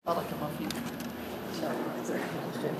بارك الله فيك إن شاء الله. جزاك الله خير.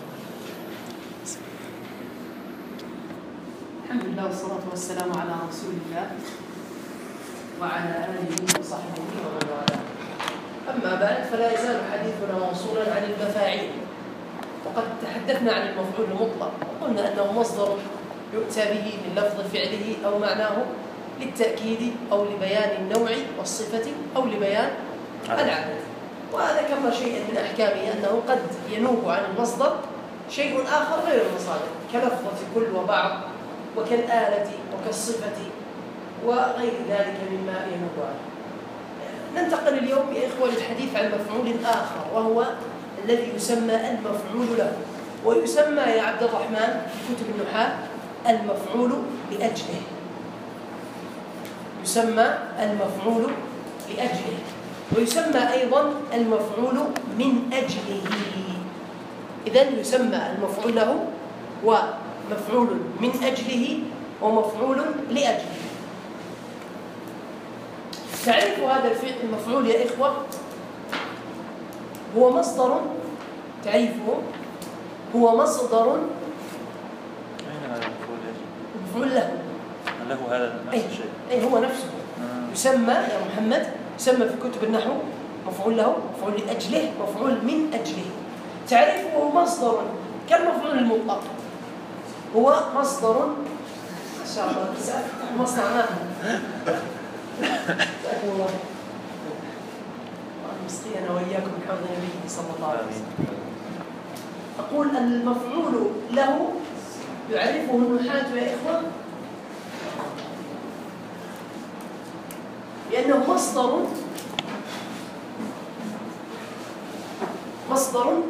الحمد لله والصلاة والسلام على رسول الله وعلى آله وصحبه ومن والاه. أما بعد، فلا يزال حديثنا موصولا عن المفاعيل، وقد تحدثنا عن المفعول المطلق وقلنا أنه مصدر يؤتى به من لفظ فعله أو معناه للتأكيد أو لبيان النوع والصفة أو لبيان العدد. وذكرنا شيئا من أحكامه أنه قد ينوب عن المصدر شيء آخر غير المصادر، كلفظة كل وبعض وكالآلة وكالصفة وغير ذلك مما ينوب عنه. ننتقل اليوم يا إخوة للحديث عن مفعول آخر، وهو الذي يسمى المفعول له، ويسمى يا عبد الرحمن في كتب النحاة المفعول لأجله. يسمى المفعول لأجله، ويسمى أيضا المفعول من أجله. إذن يسمى المفعول له ومفعول من أجله ومفعول لأجله. تعريف هذا المفعول يا إخوة هو مصدر، تعريفه هو مصدر مفعول له. له هذا نفس الشيء. أي هو نفسه. يسمى يا محمد، يسمى في كتب النحو مفعول له، مفعول لأجله، مفعول من أجله. تعريفه هو مصدر كالمفعول المطلق، هو مصدر ما شاء الله مصنع ماهر. جزاكم الله مسقينا وإياكم بحوض النبي صلى الله عليه وسلم. أقول المفعول له يعرفه النحاة يا إخوة لأنه مصدر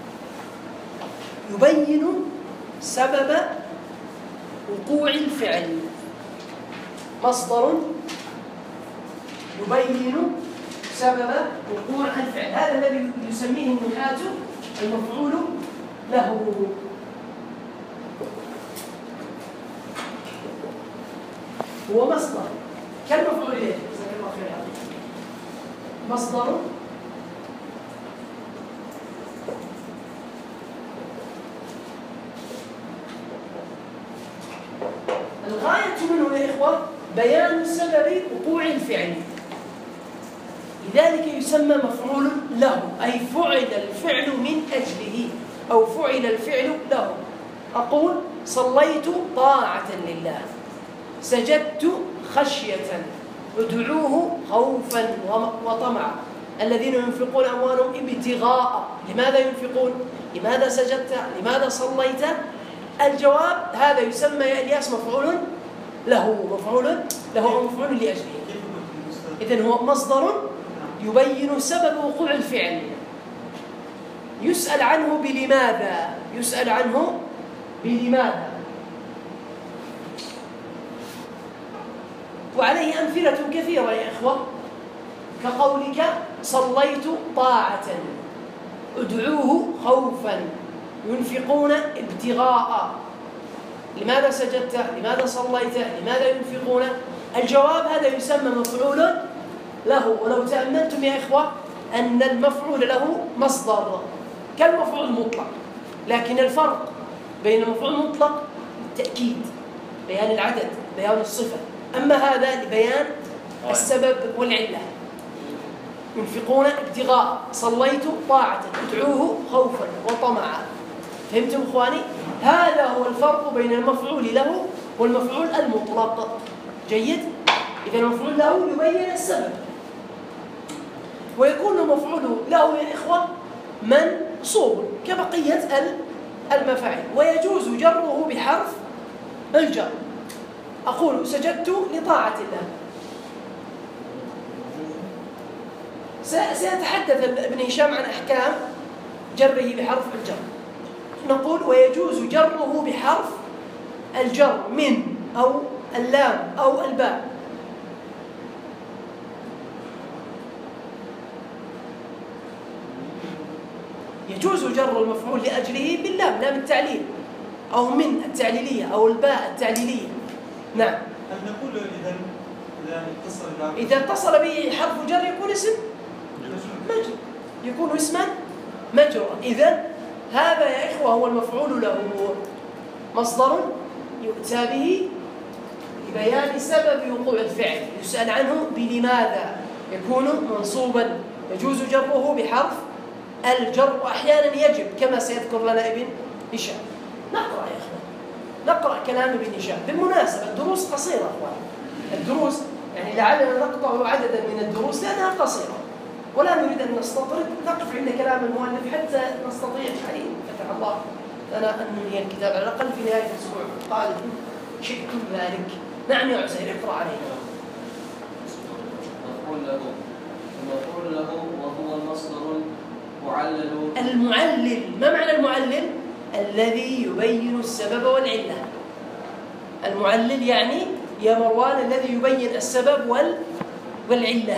يبين سبب وقوع الفعل. مصدر يبين سبب وقوع الفعل، هذا الذي يسميه النحاة المفعول له. هو مصدر كالمفعول له. جزاك الله خير. مصدر الغاية منه يا إخوة بيان سبب وقوع الفعل، لذلك يسمى مفعول له، أي فعل الفعل من أجله أو فعل الفعل له. أقول صليت طاعة لله، سجدت خشية، ادعوه خوفا وطمعا. الذين ينفقون أموالهم ابتغاء، لماذا ينفقون؟ لماذا سجدت؟ لماذا صليت؟ الجواب هذا يسمى يا إلياس مفعول له، مفعول له أو مفعول لأجله. إذن هو مصدر يبين سبب وقوع الفعل، يسأل عنه بلماذا، يسأل عنه بلماذا. وعليه أمثلة كثيرة يا إخوة، كقولك صليت طاعة، ادعوه خوفا، ينفقون ابتغاء. لماذا سجدت؟ لماذا صليت؟ لماذا ينفقون؟ الجواب هذا يسمى مفعول له. ولو تأملتم يا إخوة أن المفعول له مصدر كالمفعول المطلق، لكن الفرق بين المفعول المطلق التأكيد، بيان العدد، بيان الصفة، أما هذا لبيان السبب والعلة. ينفقون ابتغاء، صليت طاعة، ادعوه خوفا وطمعا. فهمتم إخواني؟ هذا هو الفرق بين المفعول له والمفعول المطلق. جيد؟ إذا المفعول له يبين السبب، ويكون المفعول له يا إخوة منصوب كبقية المفاعيل، ويجوز جره بحرف الجر. أقول سجدت لطاعة الله. سيتحدث ابن هشام عن أحكام جره بحرف الجر. نقول ويجوز جره بحرف الجر من أو اللام أو الباء. يجوز جر المفعول لأجله باللام، لام التعليل، أو من التعليلية، أو الباء التعليلية. نعم. هل نقول إذا اتصل به حرف جر يكون اسم مجرور، يكون اسما مجرورا. إذن هذا يا إخوة هو المفعول له، مصدر يؤتى به لبيان سبب وقوع الفعل، يسأل عنه بلماذا، يكون منصوبا، يجوز جره بحرف الجر، وأحيانا يجب كما سيذكر لنا ابن هشام. نقرأ يا إخوان، نقرأ كلام ابن هشام. بالمناسبة الدروس قصيرة أخوان، الدروس يعني لعلنا نقطع عددا من الدروس لأنها قصيرة، ولا نريد أن نستطرد، نقف عند كلام المؤلف حتى نستطيع الحديث فتح الله لنا أن ننهي الكتاب على الأقل في نهاية الأسبوع القادم شئتم ذلك. نعم يا عزير، اقرأ علينا. المفعول له وهو المصدر المعلل. المعلل، ما معنى المعلل؟ الذي يبين السبب والعلة. المعلل يعني يا مروان الذي يبين السبب والعلة.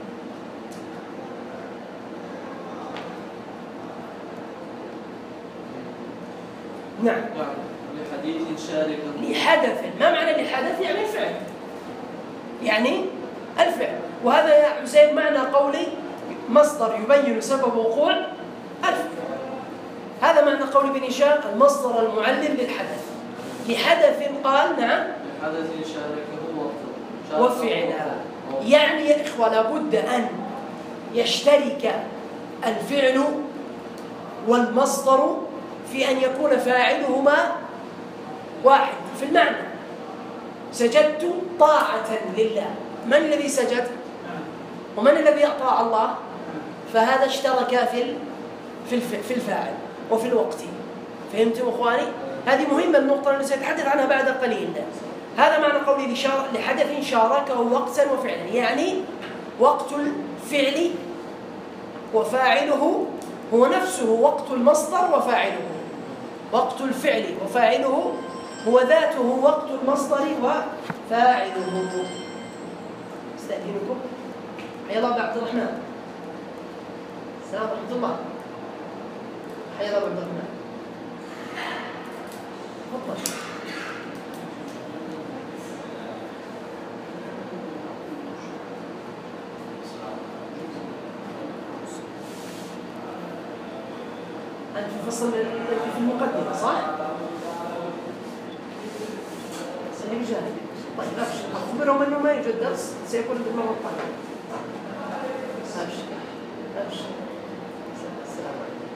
نعم. لحديث شاركه. لحدث، ما معنى لحدث؟ يعني الفعل، يعني الفعل. وهذا يا حسين معنى قولي مصدر يبين سبب وقوع الفعل. هذا معنى قول ابن هشام المصدر المعلل للحدث. لحدث قال نعم لحدث شاركه وفعلا. يعني يا إخوة لابد أن يشترك الفعل والمصدر في أن يكون فاعلهما واحد في المعنى. سجدت طاعة لله، من الذي سجد؟ ومن الذي أطاع الله؟ فهذا اشترك في الفاعل وفي الوقت. فهمتم أخواني؟ هذه مهمة النقطة التي سأتحدث عنها بعد قليل. هذا معنى قولي لحدث شاركه وقتا وفعلا، يعني وقت الفعل وفاعله هو نفسه وقت المصدر وفاعله. وقت الفعل وفاعله هو ذاته وقت المصدر وفاعله. استأذنكم. حيا الله عبد الرحمن. السلام ورحمة الله. حيا الله عبد الرحمن. تفضل. أنت في الفصل في المقدمة صح؟ سليم جانب. طيب أبشر، أخبرهم أنه ما يوجد درس سيكون بالمرة القادمة. أبشر أبشر. السلام عليكم.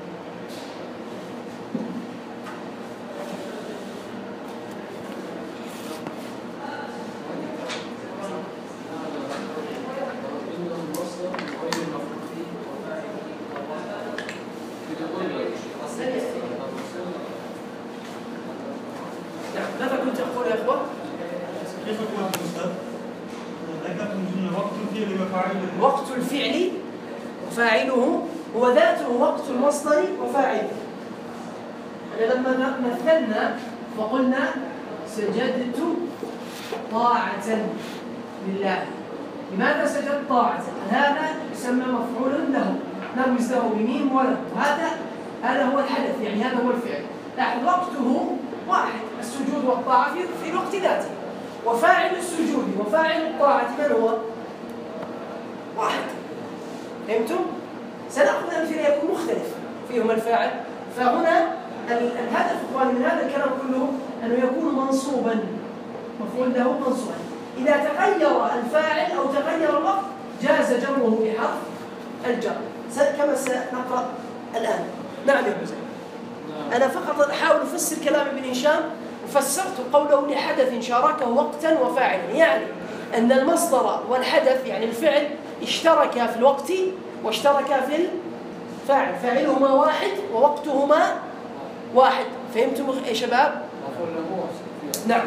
ماذا كنت أقول يا أخوة؟ كيف يكون المصدر؟ ذكرت من وقت الفعل وفاعله. وقت الفعل وفاعله هو ذاته وقت المصدر وفاعله. يعني لما مثلنا وقلنا سجدت طاعة لله، لماذا سجدت طاعة؟ هذا يسمى مفعول له، نرمز له بميم وله، هذا هو الحدث، يعني هذا هو الفعل. لاحظ وقته واحد، السجود والطاعة في الوقت ذاته، وفاعل السجود وفاعل الطاعة من هو؟ واحد. فهمتم؟ سنأخذ أمثلة يكون مختلف فيهم الفاعل. فهنا الهدف إخواني من هذا الكلام كله أنه يكون منصوبا، مفعول له منصوبا. إذا تغير الفاعل أو تغير الوقت جاز جره بحرف الجر كما سنقرأ الآن. نعم يا حسين. أنا فقط أحاول أفسر كلام ابن هشام، وفسرت قوله لحدث شاركه وقتا وفاعلا، يعني أن المصدر والحدث يعني الفعل اشتركا في الوقت واشتركا في الفاعل، فاعلهما واحد ووقتهما واحد. فهمتم يا شباب؟ نعم.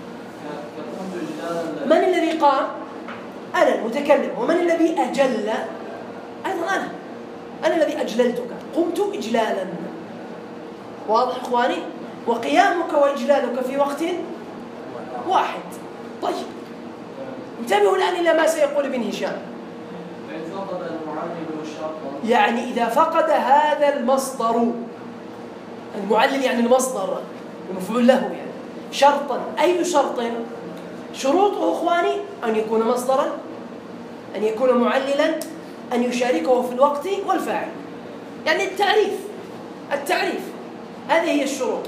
من الذي قام؟ أنا المتكلم. ومن الذي أجل؟ أيضا أنا الذي أجللتك، قمت إجلالا. واضح إخواني؟ وقيامك وإجلالك في وقت واحد. طيب انتبهوا الآن إلى ما سيقول ابن هشام. يعني إذا فقد هذا المصدر، المعلل يعني المصدر المفعول له، يعني شرطا. أي شرط؟ شروطه إخواني أن يكون مصدرا، أن يكون معللا، أن يشاركه في الوقت والفاعل. يعني التعريف هذه هي الشروط.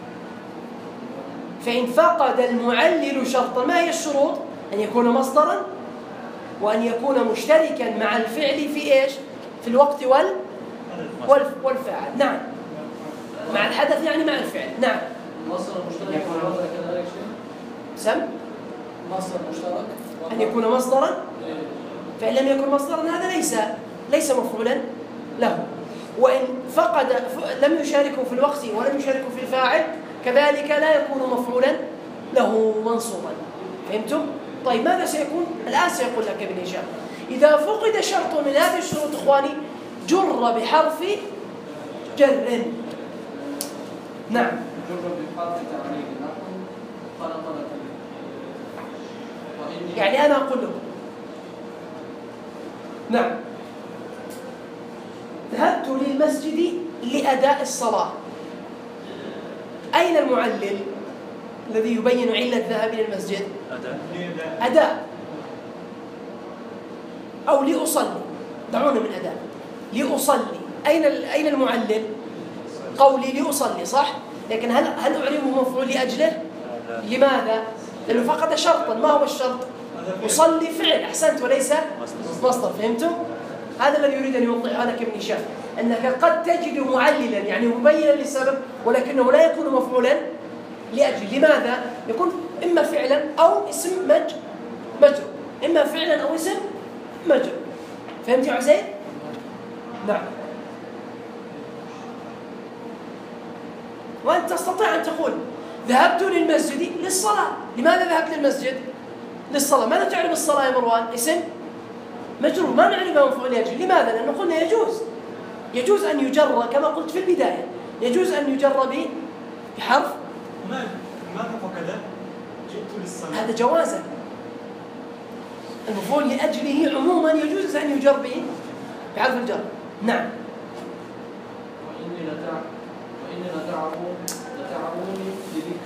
فإن فقد المعلل شرطا، ما هي الشروط؟ أن يكون مصدرا، وأن يكون مشتركا مع الفعل في إيش؟ في الوقت والفاعل. نعم، مع الحدث يعني مع الفعل. نعم. مصدر مشترك كذلك شيء؟ سم مصدر مشترك أن يكون مصدرا، فإن لم يكن مصدرا هذا ليس مفعولا له. وإن فقد لم يشاركه في الوقت ولم يشاركه في الفاعل كذلك لا يكون مفعولا له منصوبا. فهمتم؟ طيب ماذا سيكون؟ الآن سيقول لك ابن هشام إذا فقد شرط من هذه الشروط إخواني جر بحرف جر. نعم، جر بحرف تعريف نحو خلق لكم. يعني أنا أقول لكم نعم ذهبت للمسجد لأداء الصلاة. أين المعلل الذي يبين علة الذهاب إلى المسجد؟ أداء. أو لأصلي، دعونا من أداء. لأصلي، أين المعلل؟ قولي لأصلي، صح؟ لكن هل أعربه مفعول لأجله؟ لماذا؟ لأنه فقد شرطا. ما هو الشرط؟ أصلي فعل، أحسنت، وليس مصدر. فهمتم؟ هذا الذي يريد أن يوضحه لك ابن هشام، أنك قد تجد معللا يعني مبينا للسبب ولكنه لا يكون مفعولا لأجل. لماذا؟ يكون إما فعلا أو اسم مجرور، إما فعلا أو اسم مجرور. فهمت يا عزيز؟ نعم. وأنت تستطيع أن تقول ذهبت للمسجد للصلاة. لماذا ذهبت للمسجد؟ للصلاة. ماذا تعرف الصلاة يا مروان؟ اسم مجرور، ما نعرفه مفعول لأجل. لماذا؟ لأنه قلنا يجوز أن يجر كما قلت في البداية، يجوز أن يجر بحرف. ماذا فقد؟ جئت للصلاة. هذا جوازا. المفعول لأجله عموما يجوز أن يجر بحرف الجر. نعم. وإني لتعبوني بذكر.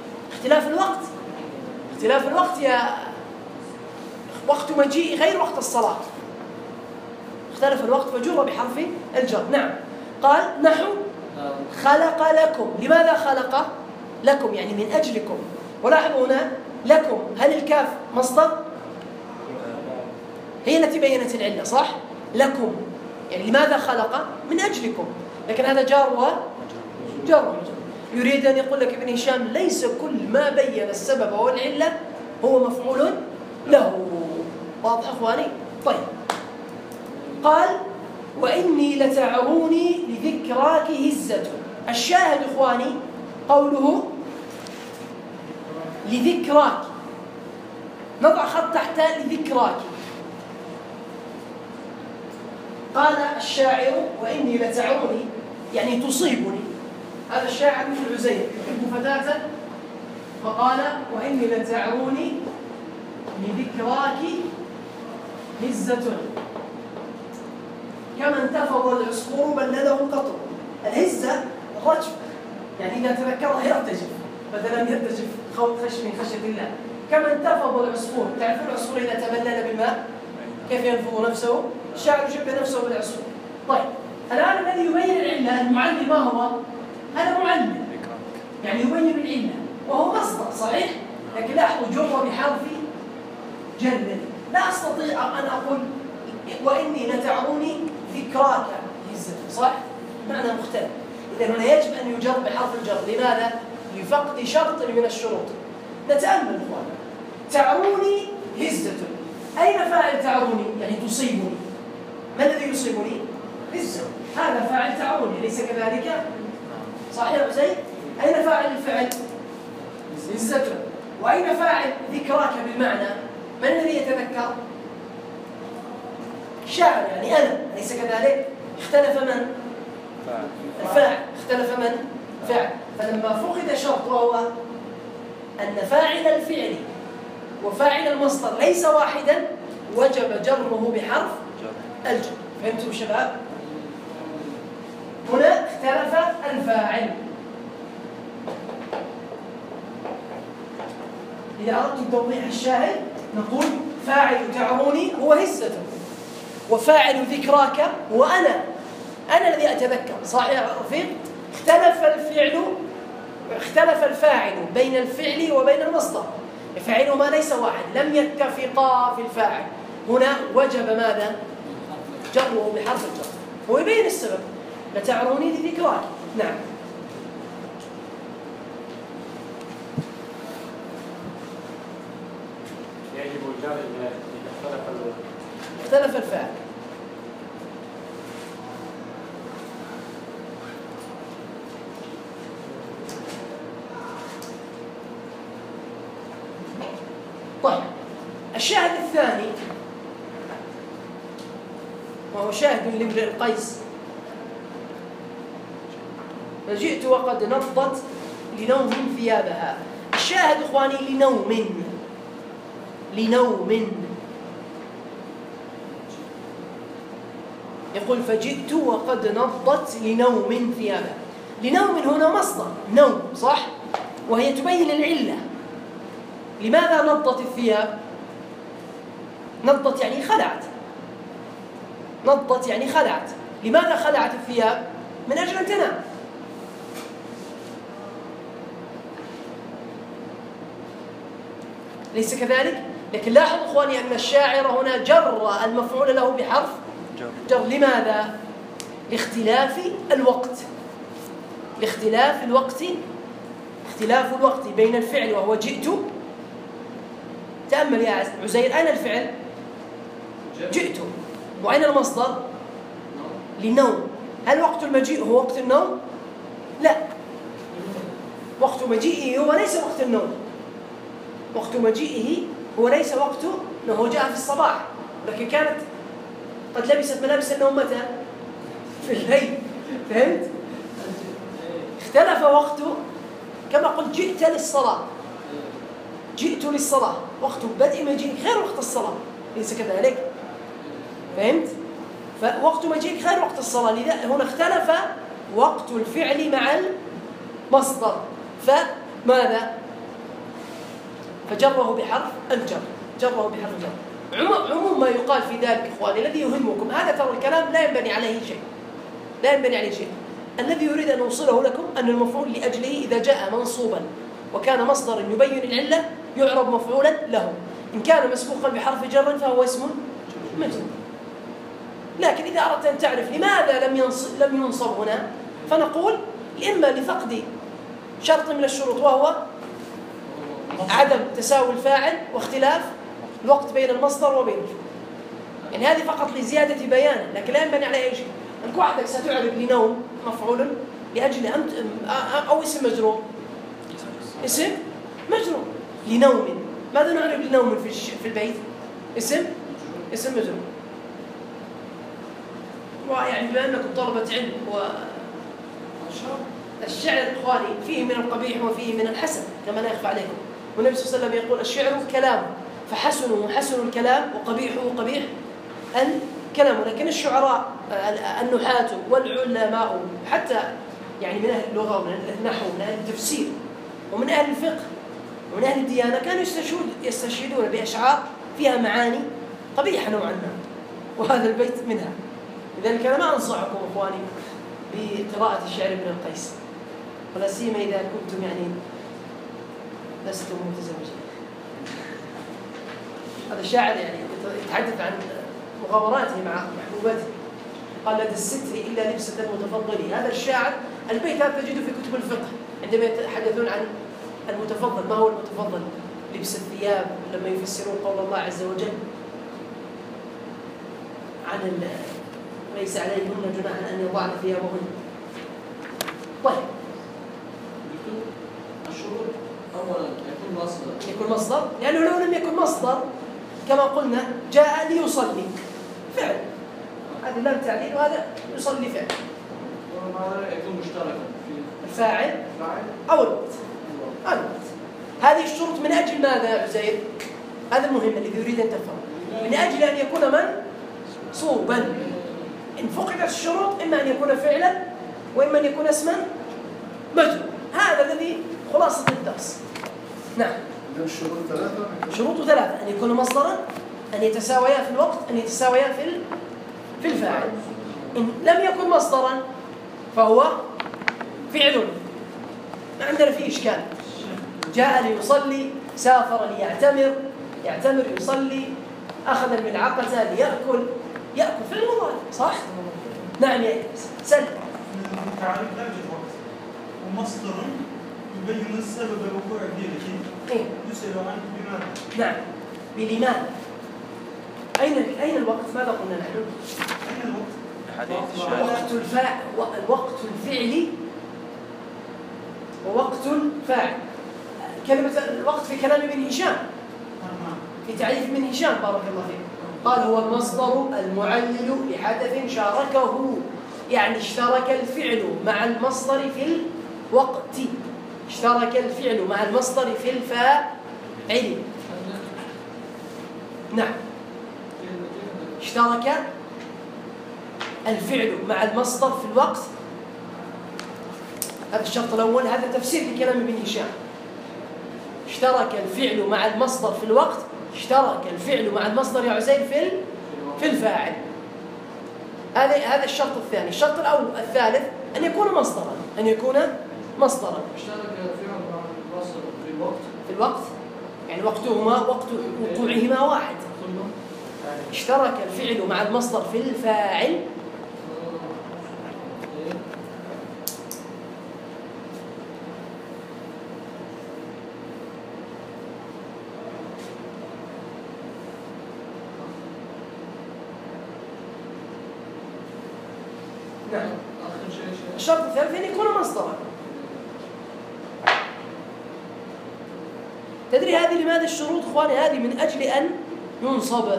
اختلاف الوقت يا وقت مجيء غير وقت الصلاة. اختلف الوقت فجر بحرف الجر. نعم. قال نحو خلق لكم. لماذا خلق لكم؟ يعني من أجلكم. ولاحظوا هنا لكم، هل الكاف مصدر؟ هي التي بينت العلة، صح؟ لكم يعني لماذا خلق؟ من أجلكم. لكن هذا جار وجر. يريد أن يقول لك ابن هشام ليس كل ما بين السبب والعلة هو مفعول له. واضح أخواني؟ طيب. قال وإني لتعروني لذكراك هزة. الشاهد إخواني قوله لذكراك، نضع خط تحت لذكراك. قال الشاعر وإني لتعروني يعني تصيبني. هذا الشاعر مثل عزير يحب فتاة فقال وإني لتعروني لذكراك هزة كما انتفض العصفور بلله قطر. الهزة الرجف، يعني إذا تذكرها يرتجف، مثلا يرتجف من خشية الله. كما انتفض العصفور، تعرفون العصفور إذا تبلل بالماء كيف ينفض نفسه؟ الشاعر يشبه نفسه بالعصفور. طيب الآن الذي يبين العلة المعلم ما هو؟ هذا معلم يعني يبين العلة وهو مصدر صحيح، لكن لاحظوا جر بحرف جر. لا أستطيع أن أقول وإني لتعروني ذكراك هزة، صح؟ معنى مختلف. إذن هنا يجب أن يجر بحرف الجر. لماذا؟ لفقد شرط من الشروط. نتأمل إخوان. تعروني هزة، أين فاعل تعروني؟ يعني تصيبني. ما الذي يصيبني؟ هزة. هذا فاعل تعروني ليس كذلك؟ صحيح زين؟ أين فاعل الفعل؟ هزة. وأين فاعل ذكراك بالمعنى؟ من الذي يتذكر؟ شاعر يعني أنا، ليس كذلك؟ اختلف من؟ الفاعل. اختلف من؟ فاعل. فلما فقد شرط وهو أن فاعل الفعل وفاعل المصدر ليس واحدا وجب جره بحرف الجر. فهمتم شباب؟ هنا اختلف الفاعل. إذا أردتم توضيح الشاهد نقول فاعل تعروني هو هزة، وفاعل ذكراك هو أنا الذي أتذكر. صحيح يا رفيق؟ اختلف الفاعل بين الفعل وبين المصدر، فاعلهما ليس واحد، لم يتفقا في الفاعل. هنا وجب ماذا؟ جره بحرف الجر، ويبين السبب، لتعروني لذكراك. نعم. يجب الجر إذا اختلف الفاعل. طيب، الشاهد الثاني وهو شاهد لامرئ القيس: فجئت وقد نضت لنوم ثيابها. الشاهد إخواني لنوم. يقول فجئت وقد نضت لنوم ثيابها. لنوم هنا مصدر نوم، صح؟ وهي تبين العلة. لماذا نضت الثياب؟ نضت يعني خلعت. نضت يعني خلعت. لماذا خلعت الثياب؟ من أجل أن تنام. ليس كذلك؟ لكن لاحظوا إخواني أن الشاعر هنا جر المفعول له بحرف جر. لماذا؟ لاختلاف الوقت بين الفعل وهو جئت. تأمل يا عزير، أين الفعل؟ جئت. وأين المصدر؟ لنوم. هل وقت المجيء هو وقت النوم؟ لا، وقت مجيئه هو ليس وقت النوم. وقت مجيئه هو ليس وقت أنه جاء في الصباح، لكن كانت قد لبست ملابس النوم متى؟ في الليل. فهمت؟ اختلف وقته. كما قلت جئت للصلاة، وقت بدء مجيئك غير وقت الصلاة، ليس كذلك؟ فهمت؟ فوقت مجيئك غير وقت الصلاة. لذا هنا اختلف وقت الفعل مع المصدر، فماذا؟ فجره بحرف الجر. عموم ما يقال في ذلك إخواني الذي يهمكم، هذا ترى الكلام لا ينبني عليه شيء. الذي يريد أن أوصله لكم أن المفعول لأجله إذا جاء منصوبا وكان مصدر يبين العلة يعرب مفعولا له. إن كان مسبوقا بحرف جر فهو اسم مجرور. لكن إذا أردت أن تعرف لماذا لم ينصب هنا، فنقول إما لفقد شرط من الشروط وهو عدم تساوي الفاعل واختلاف الوقت بين المصدر وبين الفعل. يعني هذه فقط لزيادة بيانا، لكن لا ينبني على أي شيء. أنك وحدك ستعرف لنوم مفعول لأجل أو اسم مجرور. اسم مجرور لنوم. ماذا نعرف لنوم في البيت؟ اسم مجرور. ويعني بما أنكم طلبة علم والشعر إخواني فيه من القبيح وفيه من الحسن كما لا يخفى عليكم. والنبي صلى الله عليه وسلم يقول الشعر كلام، فحسن الكلام وقبيح الكلام. لكن الشعراء النحاة والعلماء حتى يعني من أهل اللغة ومن أهل النحو ومن أهل التفسير ومن أهل الفقه ومن أهل الديانة كانوا يستشهدون بأشعار فيها معاني قبيحة نوعا ما، وهذا البيت منها. لذلك أنا ما أنصحكم إخواني بقراءة الشعر ابن القيس، ولا سيما إذا كنتم يعني لستم متزوجين. هذا الشاعر يعني يتحدث عن مغامراته مع محبوبته، قال لدى الستر إلا لبسة المتفضل. هذا الشاعر البيت هذا تجده في كتب الفقه عندما يتحدثون عن المتفضل. ما هو المتفضل؟ لبس الثياب، لما يفسرون قول الله عز وجل عن ليس عليهن جناح أن يضعن ثيابهن. طيب، الشروط أولا يكون مصدر، لأنه لو لم يكن مصدر كما قلنا جاء ليصلي فعل، هذا لم تعليل وهذا يصلي فعل. وماذا يكون مشتركا في الفاعل أو الوقت. هذه الشروط من أجل ماذا يا عزير؟ هذا المهم الذي يريد أن تفهم. من أجل أن يكون منصوبا. إن فقدت الشروط إما أن يكون فعلا وإما أن يكون اسما مجرور. هذا الذي خلاصة الدرس. نعم. شروط ثلاثة. أن يكون مصدرا، أن يتساويا في الوقت، أن يتساويا في في الفاعل. إن لم يكن مصدرا فهو فعل، ما عندنا فيه إشكال. جاء ليصلي، سافر ليعتمر، يعتمر يصلي، أخذ الملعقة ليأكل، يأكل في المضارع، صح؟ نعم يا إنس، سل. التعريف لا يوجد وقت، ومصدر يبين السبب الوقوع فيه، إيه؟ يسأل عنه بماذا؟ نعم، بلماذا؟ أين الوقت؟ ماذا قلنا نحن؟ أين الوقت؟ الوقت الفعلي ووقت الفاعل. كلمة الوقت في كلام ابن هشام، في تعريف ابن هشام بارك الله فيك، قال هو المصدر المعلل لحدث شاركه، يعني اشترك الفعل مع المصدر في الوقت، اشترك الفعل مع المصدر في الفاعل. نعم، اشترك الفعل مع المصدر في الوقت، هذا الشرط الأول، هذا تفسير لكلام ابن هشام. اشترك الفعل مع المصدر في الوقت، اشترك الفعل مع المصدر يا عزيز في الفاعل. هذا الشرط الثاني. الشرط الثالث أن يكون مصدرا، أن يكون مصدرا. اشترك الفعل مع المصدر في الوقت يعني وقتهما وقت وقوعهما واحد. اشترك الفعل مع المصدر في الفاعل. نعم. الشرط الثالث أن يكون مصدرا. تدري هذه لماذا الشروط اخواني؟ هذه من أجل أن ينصب.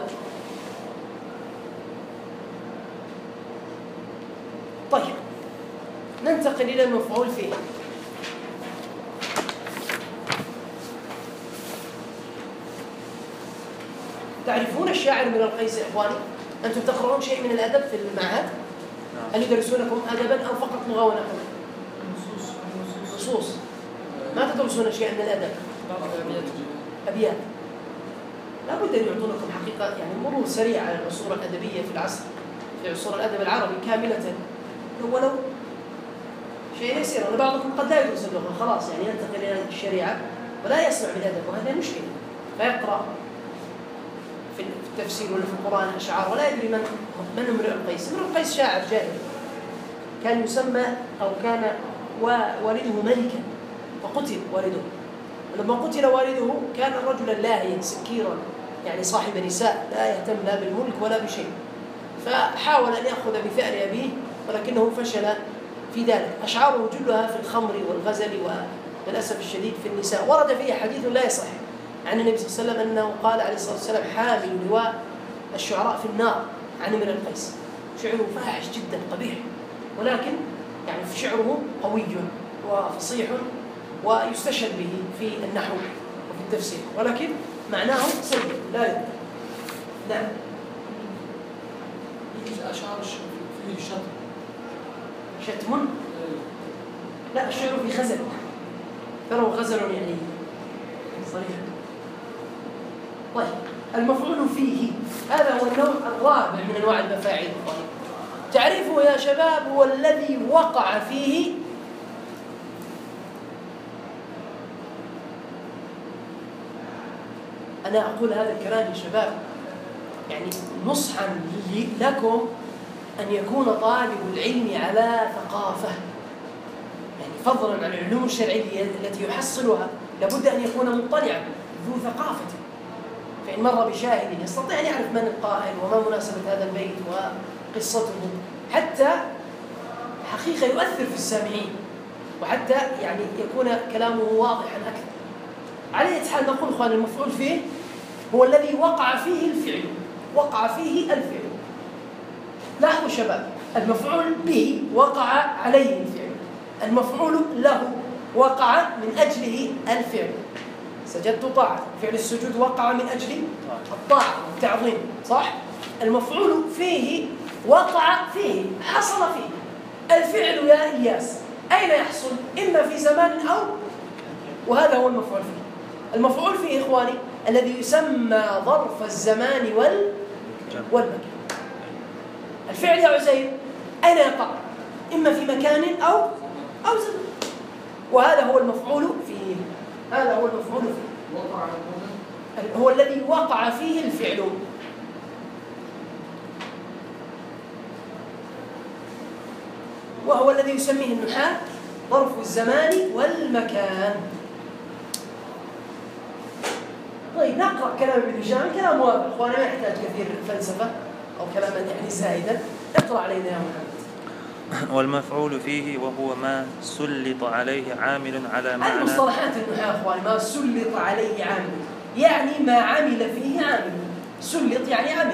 طيب ننتقل إلى المفعول فيه. تعرفون الشاعر من القيس يا إخواني؟ أنتم تقرؤون شيء من الأدب في المعهد؟ هل يدرسونكم أدبا أو فقط لغة ونحو؟ نصوص. ما تدرسون شيء من الأدب؟ أبيات. لابد أن يعطونكم حقيقة يعني مرور سريع على العصور الأدبية في العصر، في عصور الأدب العربي كاملة، ولو شيء يسير. أنا بعضكم قد لا يدرس اللغة خلاص، يعني ينتقل إلى الشريعة ولا يسمع بالأدب، وهذا مشكلة. فيقرأ في التفسير ولا في القرآن أشعار ولا يدري من امرؤ القيس. امرؤ القيس شاعر جاهل، كان يسمى أو كان والده ملكا وقتل والده. ولما قتل والده كان رجلا لاهيا سكيرا، يعني صاحب نساء لا يهتم لا بالملك ولا بشيء، فحاول أن يأخذ بثأر أبيه ولكنه فشل في ذلك. أشعاره جلها في الخمر والغزل وللأسف الشديد في النساء. ورد فيه حديث لا يصح عن النبي صلى الله عليه وسلم أنه قال عليه الصلاة والسلام حامل لواء الشعراء في النار عن امرئ القيس. شعره فاحش جدا قبيح، ولكن يعني شعره قوي وفصيح ويستشهد به في النحو وفي التفسير، ولكن معناه سيء لا يدرك. نعم. أشعار فيه شطم. شتم؟ لا، الشعر في غزل، فلو غزل يعني صريح. طيب المفعول فيه هذا هو النوع الرابع من انواع المفاعيل. تعريفه يا شباب هو الذي وقع فيه أنا أقول هذا الكلام يا شباب يعني نصحا لكم أن يكون طالب العلم على ثقافة، يعني فضلا عن العلوم الشرعية التي يحصلها لابد أن يكون مطلعا ذو ثقافة، فإن مر بشاهد يستطيع أن يعرف من القائل وما مناسبة هذا البيت وقصته، حتى حقيقة يؤثر في السامعين، وحتى يعني يكون كلامه واضحا أكثر. على أي حال نقول إخوان المفعول فيه هو الذي وقع فيه الفعل، وقع فيه الفعل. لاحظوا شباب، المفعول به وقع عليه الفعل، المفعول له وقع من أجله الفعل. سجدت طاعة، فعل السجود وقع من أجل الطاعة والتعظيم، صح؟ المفعول فيه وقع فيه، حصل فيه الفعل يا إلياس. أين يحصل؟ إما في زمان أو، وهذا هو المفعول فيه. المفعول فيه إخواني الذي يسمى ظرف الزمان والمكان. الفعل يا عزير أين يقع؟ إما في مكان أو زمان، وهذا هو المفعول فيه. هذا هو المفعول فيه، هو الذي وقع فيه الفعل. وهو الذي يسميه النحاة ظرف الزمان والمكان. طيب نقرأ كلام ابن هشام، كلام واضح وانا ما يحتاج كثير فلسفة أو كلاما يعني زائدا. اقرأ علينا يا محمد. والمفعول فيه وهو ما سلط عليه عامل على معنى. المصطلحات النحاة اخواني، ما سلط عليه عامل يعني ما عمل فيه عامل. سلط يعني عمل.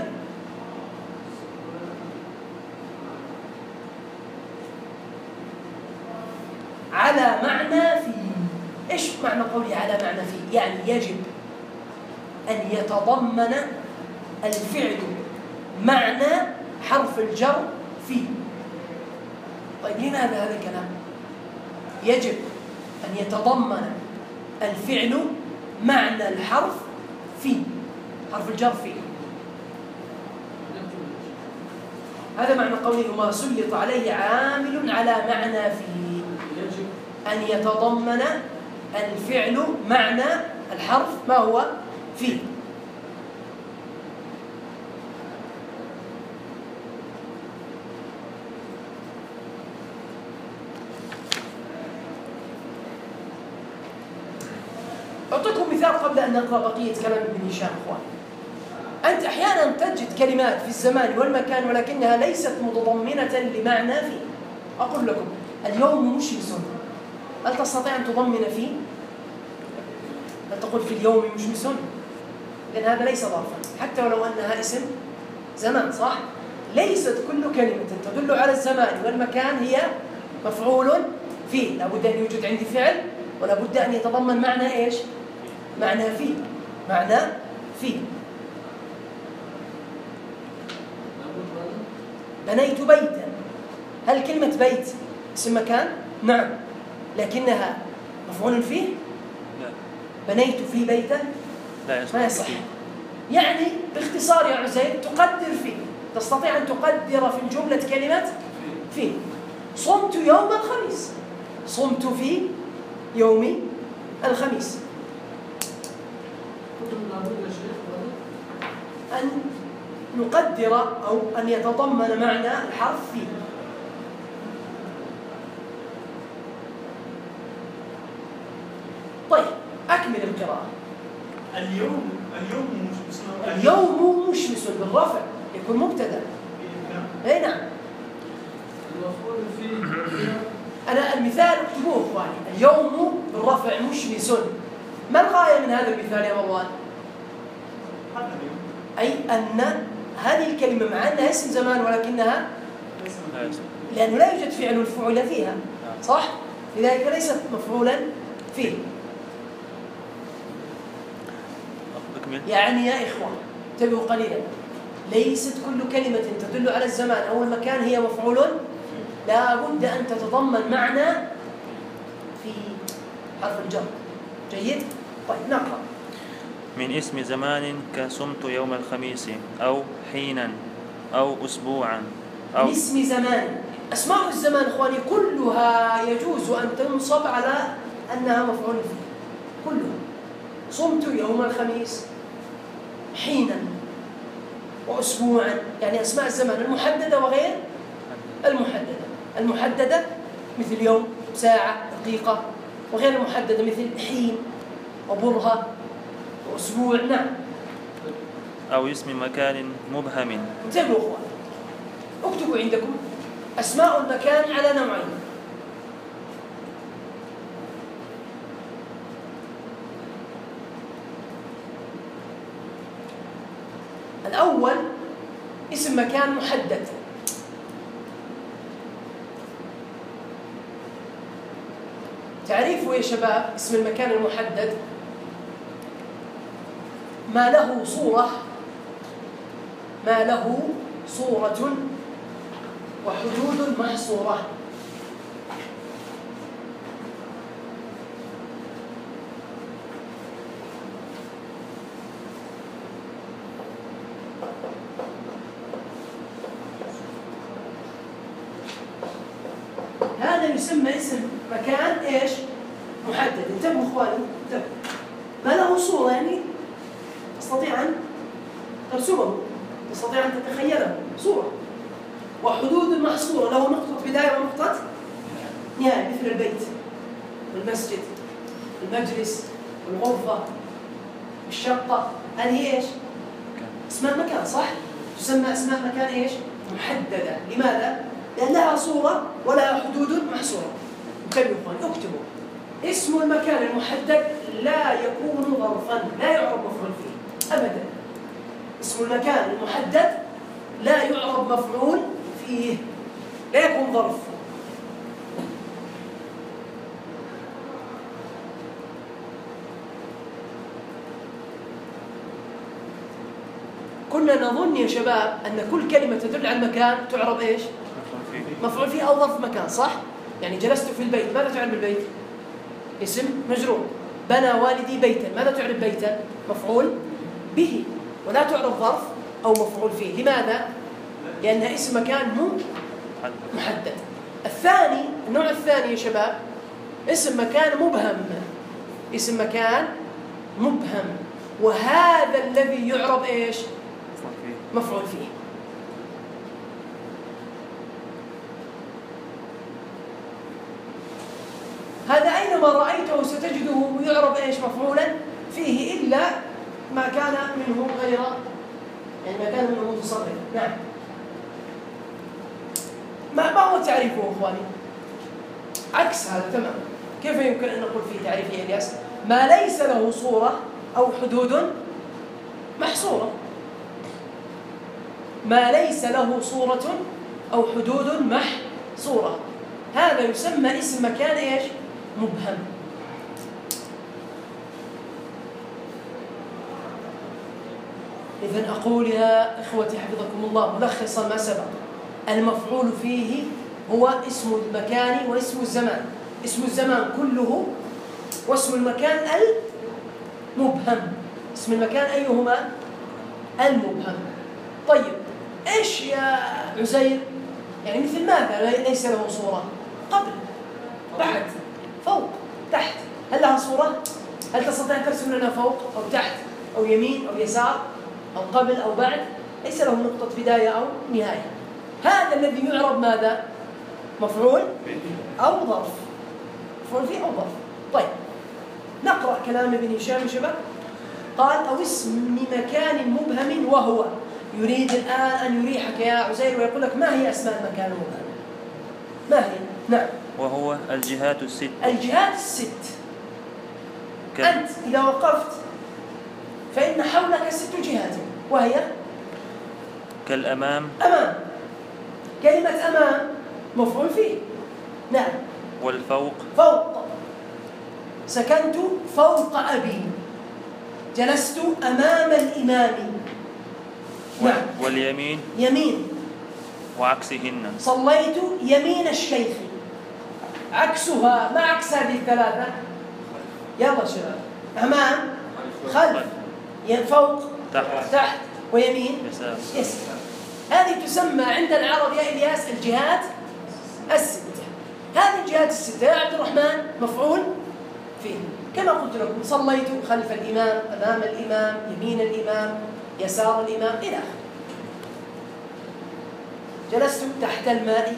على معنى فيه. ايش معنى قولي على معنى فيه؟ يعني يجب أن يتضمن الفعل معنى حرف الجر فيه. طيب لماذا هذا الكلام؟ يجب أن يتضمن الفعل معنى الحرف فيه، حرف الجر فيه. هذا معنى قوله ما سلط عليه عامل على معنى فيه. يجب أن يتضمن الفعل معنى الحرف ما هو فيه. أعطيكم مثال قبل أن نقرأ بقية كلام ابن هشام أخوان. أنت أحيانا تجد كلمات في الزمان والمكان ولكنها ليست متضمنة لمعنى فيه. أقول لكم اليوم مشمس، هل تستطيع أن تضمن فيه؟ هل تقول في اليوم مشمس؟ لأن هذا ليس ظرفا حتى ولو أنها اسم زمان، صح؟ ليست كل كلمة تدل على الزمان والمكان هي مفعول فيه. لابد أن يوجد عندي فعل ولا بد أن يتضمن معنى إيش؟ معنى فيه. معنى فيه. بنيت بيتا، هل كلمة بيت اسم مكان؟ نعم، لكنها مفعول فيه؟ لا. بنيت في بيتا؟ لا ما يصح. يعني باختصار يا عزيز تقدر فيه، تستطيع أن تقدر في الجملة كلمة فيه. صمت يوم الخميس، صمت في يوم الخميس. أن نقدر أو أن يتضمن معنى الحرف فيه. طيب أكمل القراءة. اليوم مشمس بالرفع يكون مبتدأ. أي نعم. المفعول فيه أنا المثال اكتبوه إخواني. اليوم بالرفع مشمس. ما الغاية من هذا المثال يا مروان؟ أي أن هذه الكلمة مع أنها اسم زمان ولكنها لأنه لا يوجد فعل الفعل فيها، صح؟ لذلك ليست مفعولا فيه. يعني يا إخوة انتبهوا قليلا، ليست كل كلمة تدل على الزمان أو المكان هي مفعول، لا بد أن تتضمن معنى في حرف الجر. جيد؟ طيب نقرأ. من اسم زمان كصمت يوم الخميس أو حينا أو أسبوعا أو من اسم زمان. أسماء الزمان إخواني كلها يجوز أن تنصب على أنها مفعول فيه كلها. صمت يوم الخميس، حينا وأسبوعا، يعني أسماء الزمان المحددة وغير المحددة. المحددة مثل يوم، ساعة، دقيقة، وغير المحددة مثل حين وبرهة وأسبوع. نعم. أو اسم مكان مبهم. انتبهوا أخوان، اكتبوا عندكم أسماء المكان على نوعين. الأول اسم مكان محدد. تعريفه يا شباب اسم المكان المحدد ما له صورة وحدود محصورة. هذا يسمى اسم مكان إيش؟ محدد. انتبهوا إخواني، انتبهوا، ما له صورة، يعني تستطيع أن ترسمه، تستطيع أن تتخيله صورة، وحدود محصورة، له نقطة بداية ونقطة نهاية، مثل البيت والمسجد والمجلس والغرفة والشقة. هذه إيش؟ اسماء مكان، صح؟ تسمى اسماء مكان إيش؟ محددة. لماذا؟ لأن لها صورة ولها حدود محصورة. انتبهوا إخوان، اكتبوا: اسم المكان المحدد لا يكون ظرفا، لا يعرب مفعول فيه أبدا. اسم المكان المحدد لا يعرب مفعول فيه، لا يكون ظرف. كنا نظن يا شباب أن كل كلمة تدل على المكان تعرب إيش؟ مفعول فيه أو ظرف مكان، صح؟ يعني جلست في البيت، ماذا تعرب البيت؟ اسم مجرور. بنى والدي بيتا، ماذا تعرب بيتا؟ مفعول به، ولا تعرب ظرف أو مفعول فيه. لماذا؟ لأنها اسم مكان محدد. الثاني، النوع الثاني يا شباب، اسم مكان مبهم. اسم مكان مبهم، وهذا الذي يعرب إيش؟ مفعول فيه. هذا أينما رأيته ستجده يعرب إيش؟ مفعولا فيه، إلا ما كان منه غير، يعني ما كان منه متصرف. نعم. ما هو تعريفه إخواني؟ عكس هذا تماما. كيف يمكن أن نقول فيه تعريف يا إلياس؟ ما ليس له صورة أو حدود محصورة. ما ليس له صورة أو حدود محصورة، هذا يسمى اسم مكان إيش؟ مبهم. إذن أقول يا إخوتي حفظكم الله ملخصا ما سبق: المفعول فيه هو اسم المكان واسم الزمان. اسم الزمان كله، واسم المكان المبهم. اسم المكان أيهما؟ المبهم. طيب إيش يا عزير؟ يعني مثل ماذا ليس له صورة؟ قبل، بعد، فوق، تحت. هل لها صورة؟ هل تستطيع ترسم لنا فوق أو تحت أو يمين أو يسار أو قبل أو بعد؟ ليس له نقطة بداية أو نهاية. هذا الذي يعرب ماذا؟ مفعول أو ظرف. مفعول فيه أو ظرف. طيب نقرأ كلام ابن هشام يا شباب. قال: أو اسم مكان مبهم، وهو يريد الآن أن يريحك يا عزير ويقول لك ما هي أسماء المكان المبهم؟ ما هي؟ نعم. وهو الجهات الست. الجهات الست. أنت إذا وقفت فإن حولك 6 جهات، وهي كالأمام. أمام. كلمة أمام مفعول فيه. نعم. والفوق. فوق. سكنت فوق أبي. جلست أمام الإمام. نعم. واليمين. يمين. وعكسهن. صليت يمين الشيخ. عكسها، ما عكس هذه الثلاثة؟ يلا شباب. أمام، خلف، فوق، تحت، ويمين، يسار. هذه تسمى عند العرب يا إلياس الجهات الستة. هذه الجهات الستة يا عبد الرحمن مفعول فيه، كما قلت لكم: صليت خلف الإمام، أمام الإمام، يمين الإمام، يسار الإمام، إلى آخره. جلست تحت الماء.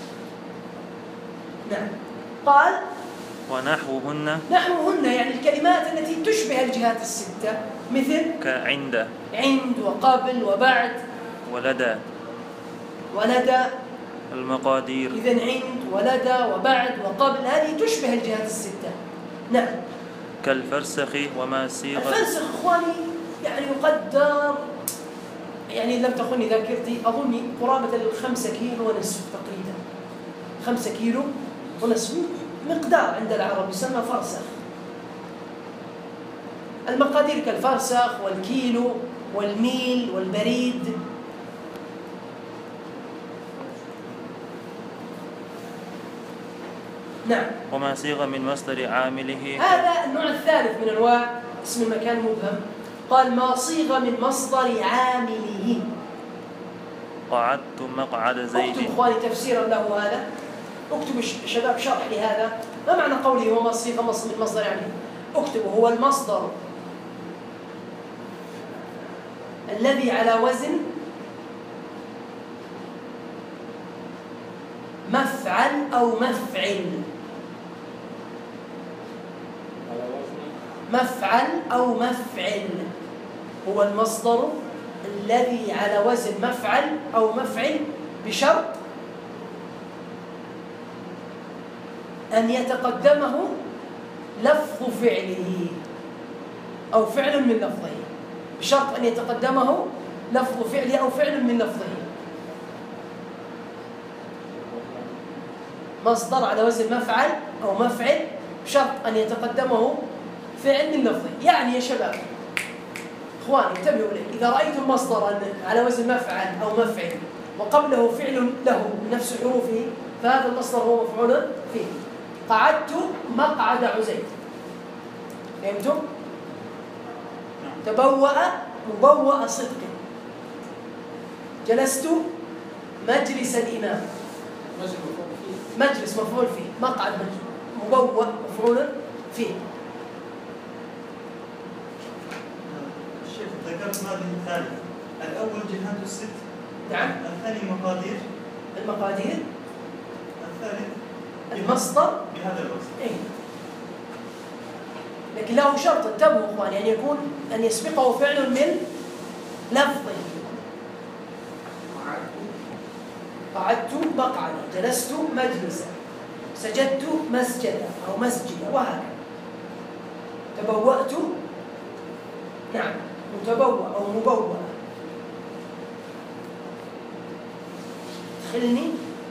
نعم. قال: ونحوهن. نحوهن يعني الكلمات التي تشبه الجهات الستة، مثل كعند. عند وقبل وبعد ولدى. ولدى. المقادير. إذن عند ولدى وبعد وقبل هذه تشبه الجهات الستة. نعم. كالفرسخ وما سيغ. الفرسخ إخواني يعني يقدر، يعني لم تخني ذاكرتي، أظني قرابة 5 كيلو ونصف تقريبا. 5 كيلو ونصف مقدار عند العرب يسمى فرسخ. المقادير كالفرسخ والكيلو والميل والبريد. نعم. وما صيغ من مصدر عامله. هذا النوع الثالث من أنواع اسم المكان مبهم. قال: ما صيغ من مصدر عامله. قعدت مقعد زيد. اكتب إخواني تفسيرا له هذا. اكتبوا شباب شرح لهذا. ما معنى قولي هو صيغة مصدر يعني؟ اكتبوا هو المصدر الذي على وزن مفعل أو مفعل. مفعل أو مفعل هو المصدر الذي على وزن مفعل أو مفعل بشرط أن يتقدمه لفظ فعله أو فعل من لفظه، بشرط أن يتقدمه لفظ فعله أو فعل من لفظه. مصدر على وزن مفعل أو مفعل بشرط أن يتقدمه فعل من لفظه. يعني يا شباب إخواني انتبهوا لي، إذا رأيتم مصدرا على وزن مفعل أو مفعل وقبله فعل له نفس حروفه فهذا المصدر هو مفعول فيه. قعدت مقعد عزيز، فهمتم؟ تبوأ مبوأ صدق. جلست مجلس الإمام، مجلس مفعول فيه، مقعد مبوأ مفعول فيه. الشيخ ذكرت ماضي الثالث، الأول جهات الست، نعم. الثاني مقادير، المقادير، الثالث المصدر بهذا الوصف. إيه؟ لكن له شرط، انتبهوا اخواني، ان يكون ان يسبقه فعل من لفظه. قعدت مقعدا، جلست مجلسا، سجدت مسجدا او مسجدا، وهكذا. تبوأت، نعم، متبوأ او مبوأ. ادخلني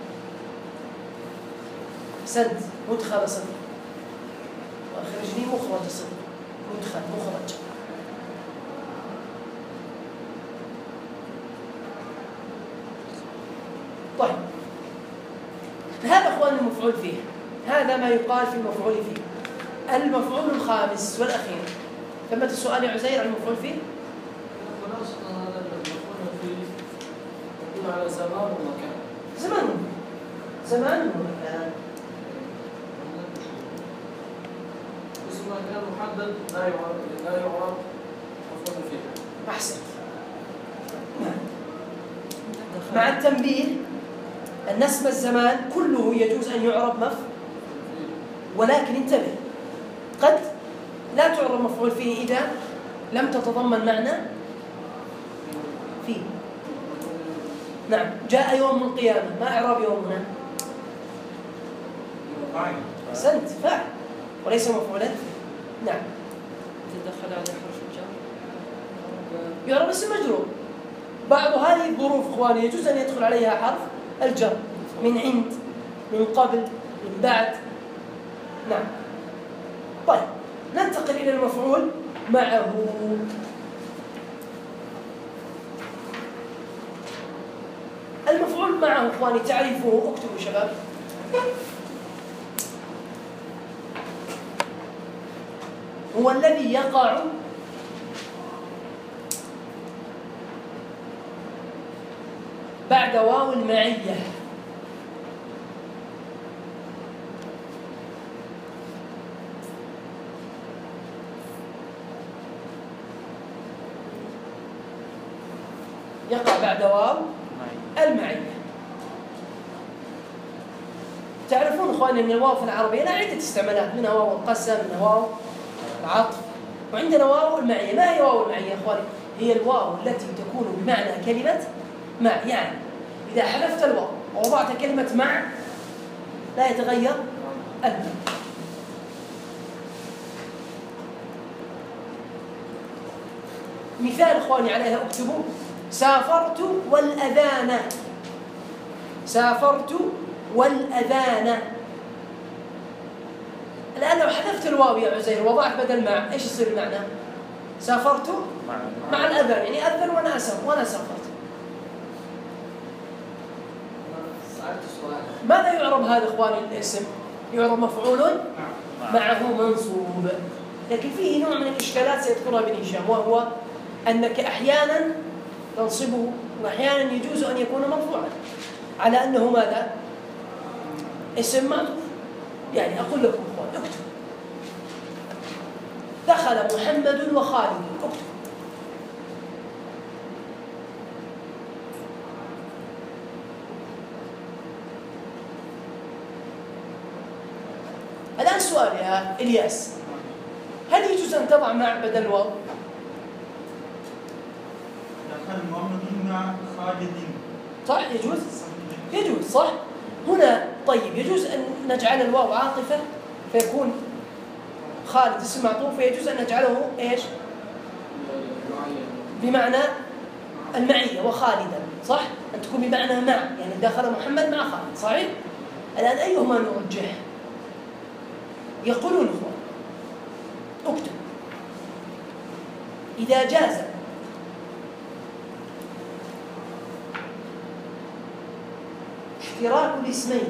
سد، مدخل صدق، واخرجني مخرج صدق، مدخل مخرج. طيب هذا اخواني المفعول فيه، هذا ما يقال في المفعول فيه. المفعول الخامس والاخير، ثمة السؤال يا عزير عن المفعول فيه؟ خلاصة هذا المفعول فيه يكون على زمان ومكان. زمان ومكان. اسم مكان محدد لا يعرف مفعول فيه. أحسن. مع التنبيه أن اسم الزمان كله يجوز أن يعرب ولكن انتبه، قد لا تعرب مفعول فيه إذا لم تتضمن معنى فيه. نعم، جاء يوم القيامة، ما إعراب يوم هنا؟ أحسنت، فاعل وليس مفعولا. نعم. تدخل عليه حرف الجر يعرب اسم مجرور. بعض هذه الظروف اخواني يجوز ان يدخل عليها حرف الجر، من عند، من قبل، من بعد. نعم. طيب ننتقل الى المفعول معه. المفعول معه اخواني تعريفه، اكتبوا شباب. هو الذي يقع بعد واو المعية. يقع بعد واو المعية. تعرفون اخواني ان الواو في العربية لها عدة استعمالات، منها واو القسم، منها واو العطف، وعندنا واو المعية. ما هي واو المعية يا اخواني؟ هي الواو التي تكون بمعنى كلمة مع، يعني إذا حذفت الواو ووضعت كلمة مع لا يتغير المعنى. مثال اخواني عليها اكتبوا: سافرت والأذان. سافرت والأذان. الآن لو حذفت الواو يا عزير ووضعت بدل مع، ايش يصير المعنى؟ سافرت مع الأذان، يعني أذن وأنا سافرت. ماذا يعرب هذا اخواني الاسم؟ يعرب مفعول معه منصوب. لكن فيه نوع من الاشكالات سيذكرها ابن هشام، وهو انك احيانا تنصبه واحيانا يجوز ان يكون مرفوعا، على انه ماذا؟ اسم معطوف. يعني أقول لكم إخوان اكتب دخل محمد وخالد، اكتب. الآن سؤال يا إلياس، هل يجوز أن تضع مع بدل الواو؟ دخل محمد مع خالد. صح يجوز؟ يجوز صح؟ هنا طيب يجوز أن نجعل الواو عاطفة فيكون خالد اسم معطوف، ويجوز أن نجعله إيش؟ بمعنى المعية وخالدا، صح؟ أن تكون بمعنى مع، يعني دخل محمد مع خالد، صحيح؟ الآن أيهما نرجح؟ يقولون إخوان اكتب إذا جاز اشتراك الاسمين،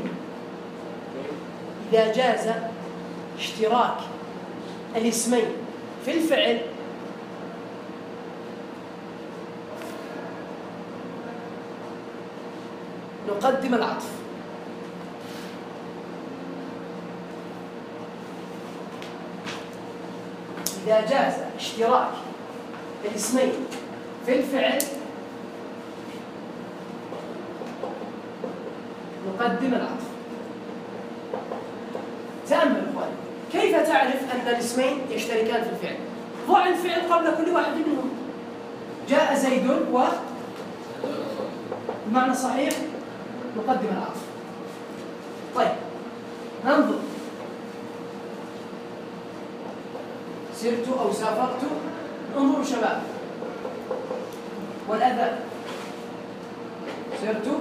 إذا جاز اشتراك الاسمين في الفعل نقدم العطف. إذا جاز اشتراك الاسمين في الفعل نقدم العطف. تأمل إخواني، كيف تعرف أن الاسمين يشتركان في الفعل؟ ضع الفعل قبل كل واحد منهم. جاء زيد و بمعنى صحيح نقدم العطف. طيب ننظر، سرت أو سافرت، انظروا شباب، والأذى سرت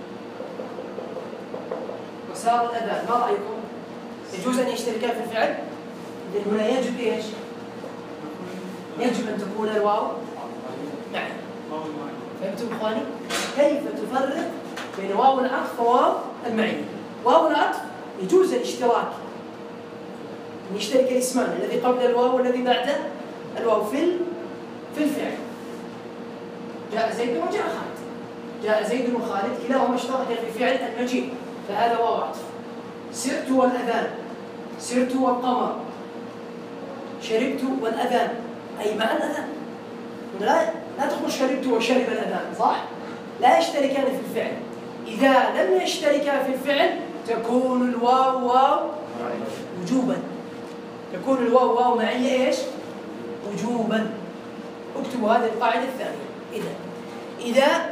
وسار الأذان، ما رأيكم؟ يجوز أن يشتركان في الفعل؟ لأن هنا يجب إيش؟ يجب أن تكون الواو نعم. فهمتم إخواني؟ كيف تفرق بين واو العطف وواو المعية؟ واو العطف يجوز الاشتراك، أن يشترك الاسمان الذي قبل الواو والذي بعد الواو في الفعل. جاء زيد وجاء خالد، جاء زيد وخالد كلاهما اشترك في فعل المجيء، فهذا واو عطف. سرت والأذان، سرت والقمر، شربت والأذان، أي مع الأذان. لا تقول شربت وشرب الأذان، صح؟ لا يشتركان في الفعل. إذا لم يشتركا في الفعل تكون الواو واو وجوبا، تكون الواو واو معية إيش؟ وجوبا. اكتبوا هذه القاعدة الثانية. إذا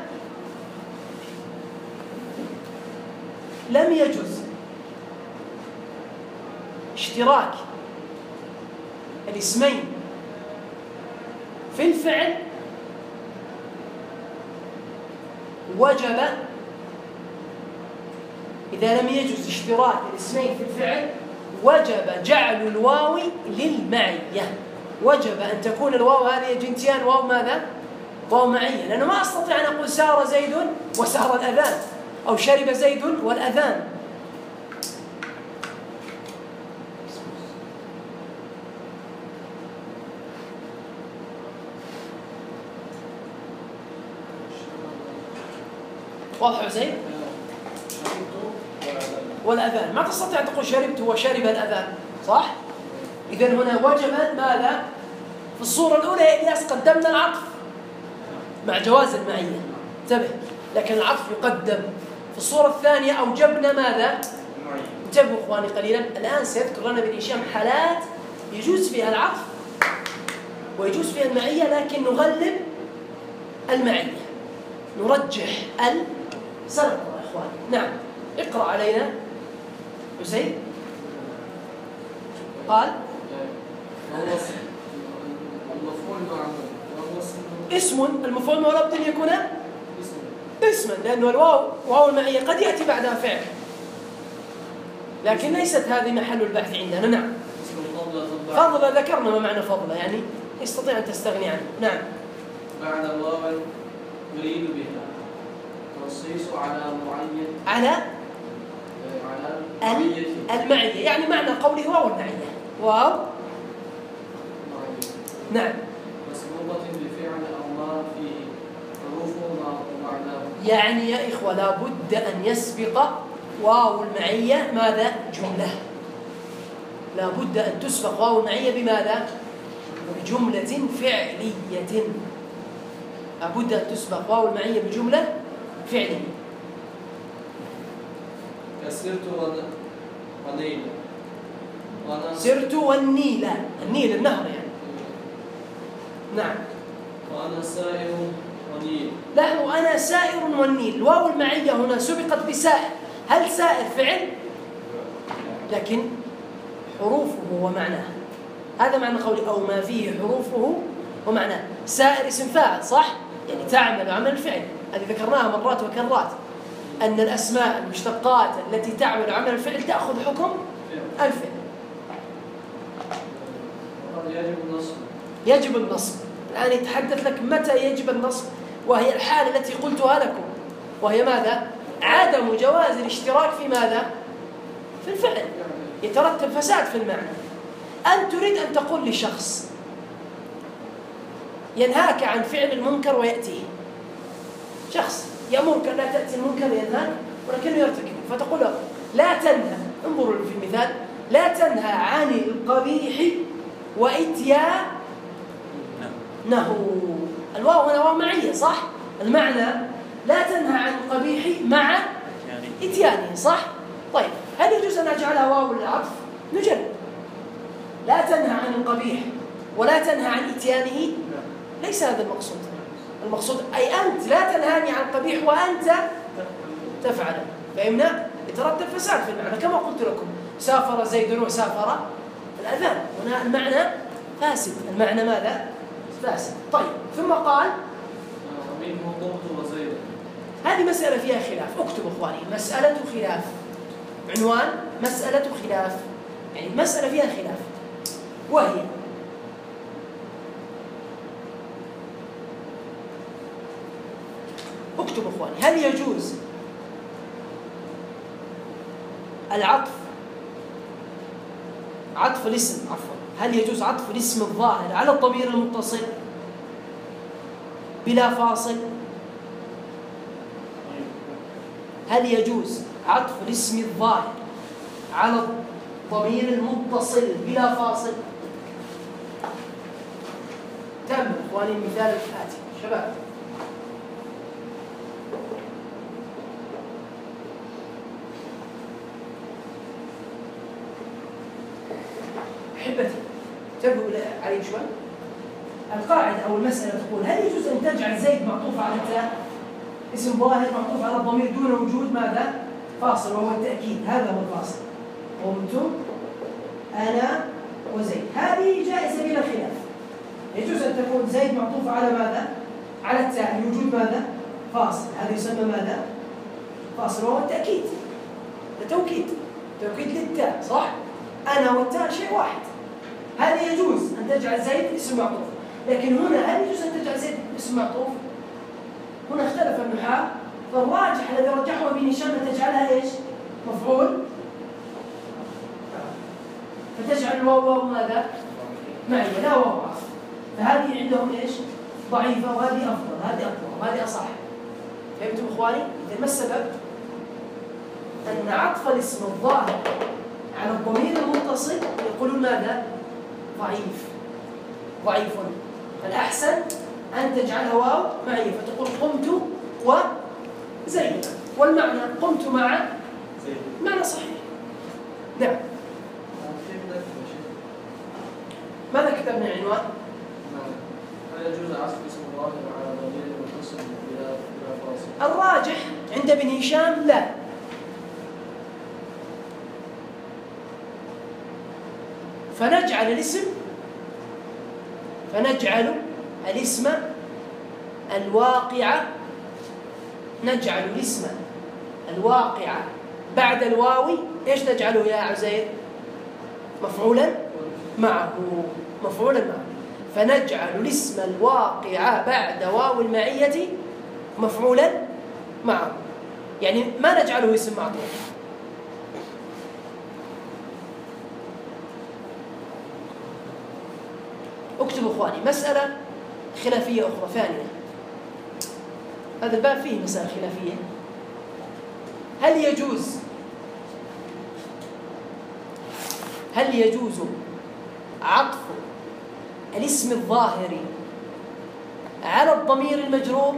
لم يجوز اشتراك الاسمين في الفعل وجب، إذا لم يجوز اشتراك الاسمين في الفعل وجب جعل الواو للمعية. وجب أن تكون الواو هذه جنسيان واو ماذا؟ واو معية، لأنه ما أستطيع أن أقول سار زيد وسار الأذان، أو شرب زيد والأذان. واضح زيد؟ والأذان ما تستطيع تقول شربت وشرب الأذان، صح؟ إذن هنا وجب ماذا؟ في الصورة الأولى يا إلياس قدمنا العطف مع جواز المعية، انتبه، لكن العطف يقدم. في الصورة الثانية أوجبنا ماذا؟ انتبهوا إخواني قليلا، الآن سيذكر لنا ابن هشام حالات يجوز فيها العطف ويجوز فيها المعية، لكن نغلب المعية، نرجح سنقرأ يا إخواني. نعم، اقرأ علينا حسين. قال اسم، المفعول ولا بد أن يكون اسما، لأنه الواو واو المعية قد يأتي بعدها فعل، لكن ليست هذه محل البحث عندنا. نعم، فضل ذكرنا ما معنى فضل، يعني يستطيع أن تستغني عنه. نعم، بعد الواو يريد بها تنصيص على معين، على المعية، يعني معنى قوله واو المعية، واو نعم مسبوقة بفعل أو ما فيه حروف معناه. يعني يا إخوة لا بد أن يسبق واو المعية ماذا؟ جملة. لا بد أن تسبق واو المعية بماذا؟ بجملة فعلية. لا بد أن تسبق واو المعية بجملة فعلية. سرت ونيل. سرت والنيل، النيل النهر يعني. نعم. وأنا سائر ونيل. لاحظوا أنا سائر والنيل، الواو المعية هنا سبقت بسائر. هل سائر فعل؟ لكن حروفه ومعناه، هذا معنى قولي أو ما فيه حروفه ومعناه. سائر اسم فاعل صح؟ يعني تعمل عمل الفعل، هذه ذكرناها مرات وكرات، أن الأسماء المشتقات التي تعمل عمل الفعل تأخذ حكم الفعل. يجب النصب. يجب النصب. الآن يتحدث لك متى يجب النصب، وهي الحالة التي قلتها لكم، وهي ماذا؟ عدم جواز الاشتراك في ماذا؟ في الفعل، يترتب فساد في المعنى. أن تريد أن تقول لشخص ينهاك عن فعل المنكر ويأتيه، شخص يأمرك لا تأتي المنكر ينهاك ولكنه يرتكب، فتقول له لا تنهى، انظروا في المثال، لا تنهى عن القبيح وإتيانه. الواو هنا واو معية صح؟ المعنى لا تنهى عن القبيح مع إتيانه صح؟ طيب هل يجوز أن أجعلها واو العطف؟ نجرب. لا تنهى عن القبيح ولا تنهى عن إتيانه، ليس هذا المقصود. المقصود أي أنت لا تنهاني عن القبيح وأنت تفعله، فهمنا؟ يترتب فساد في المعنى كما قلت لكم، سافر زيد وسافر الأذان، هنا المعنى فاسد، المعنى ماذا؟ فاسد. طيب ثم قال منه قمت وزيد. هذه مسألة فيها خلاف، اكتب اخواني مسألة خلاف، عنوان مسألة خلاف، يعني مسألة فيها خلاف، وهي اكتب اخواني هل يجوز العطف، عطف الاسم عفوا، هل يجوز عطف الاسم الظاهر على الضمير المتصل بلا فاصل؟ هل يجوز عطف الاسم الظاهر على الضمير المتصل بلا فاصل؟ تم اخواني المثال الآتي شباب، احبتي انتبهوا علي شوي. القاعدة أو المسألة تقول هل يجوز أن تجعل زيد معطوف على التاء اسم ظاهر معطوف على الضمير دون وجود ماذا؟ فاصل، وهو التأكيد، هذا هو الفاصل. قمت أنا وزيد، هذه جائزة بلا خلاف. يجوز أن تكون زيد معطوف على ماذا؟ على التاء لوجود ماذا؟ فاصل، هذا يسمى ماذا؟ فاصل، وهو التأكيد، التوكيد، توكيد للتاء صح؟ أنا والتاء شيء واحد. هذا يجوز أن تجعل زيد اسم معطوف، لكن هنا هل يجوز أن تجعل زيد اسم معطوف؟ هنا اختلف النحاة، فالراجح الذي رجحه ابن هشام أن تجعلها ايش؟ مفعول، فتجعل الواو ماذا؟ معية لا واو عطف، فهذه عندهم ايش؟ ضعيفة، وهذه أفضل، هذه أقوى وهذه أصح. فهمتم إخواني؟ إذا ما السبب؟ أن عطف الاسم الظاهر على الضمير المتصل يقولون ماذا؟ ضعيف. فالأحسن أن تجعلها واو معية، فتقول قمت وزيد، والمعنى قمت مع زيد، معنى صحيح. نعم. ماذا كتبنا عنوان؟ هل يجوز عطف اسم الظاهر على ضمير متصل بلا فاصل؟ الراجح عند ابن هشام لا، فنجعل الاسم الواقع، نجعل الاسم الواقع بعد الواو ايش نجعله يا عزير؟ مفعولا معه، فنجعل الاسم الواقع بعد واو المعية مفعولا معه، يعني ما نجعله اسم معطوف. اكتبوا اخواني مسألة خلافية أخرى ثانية، هذا الباب فيه مسألة خلافية. هل يجوز هل يجوز عطف الاسم الظاهر على الضمير المجرور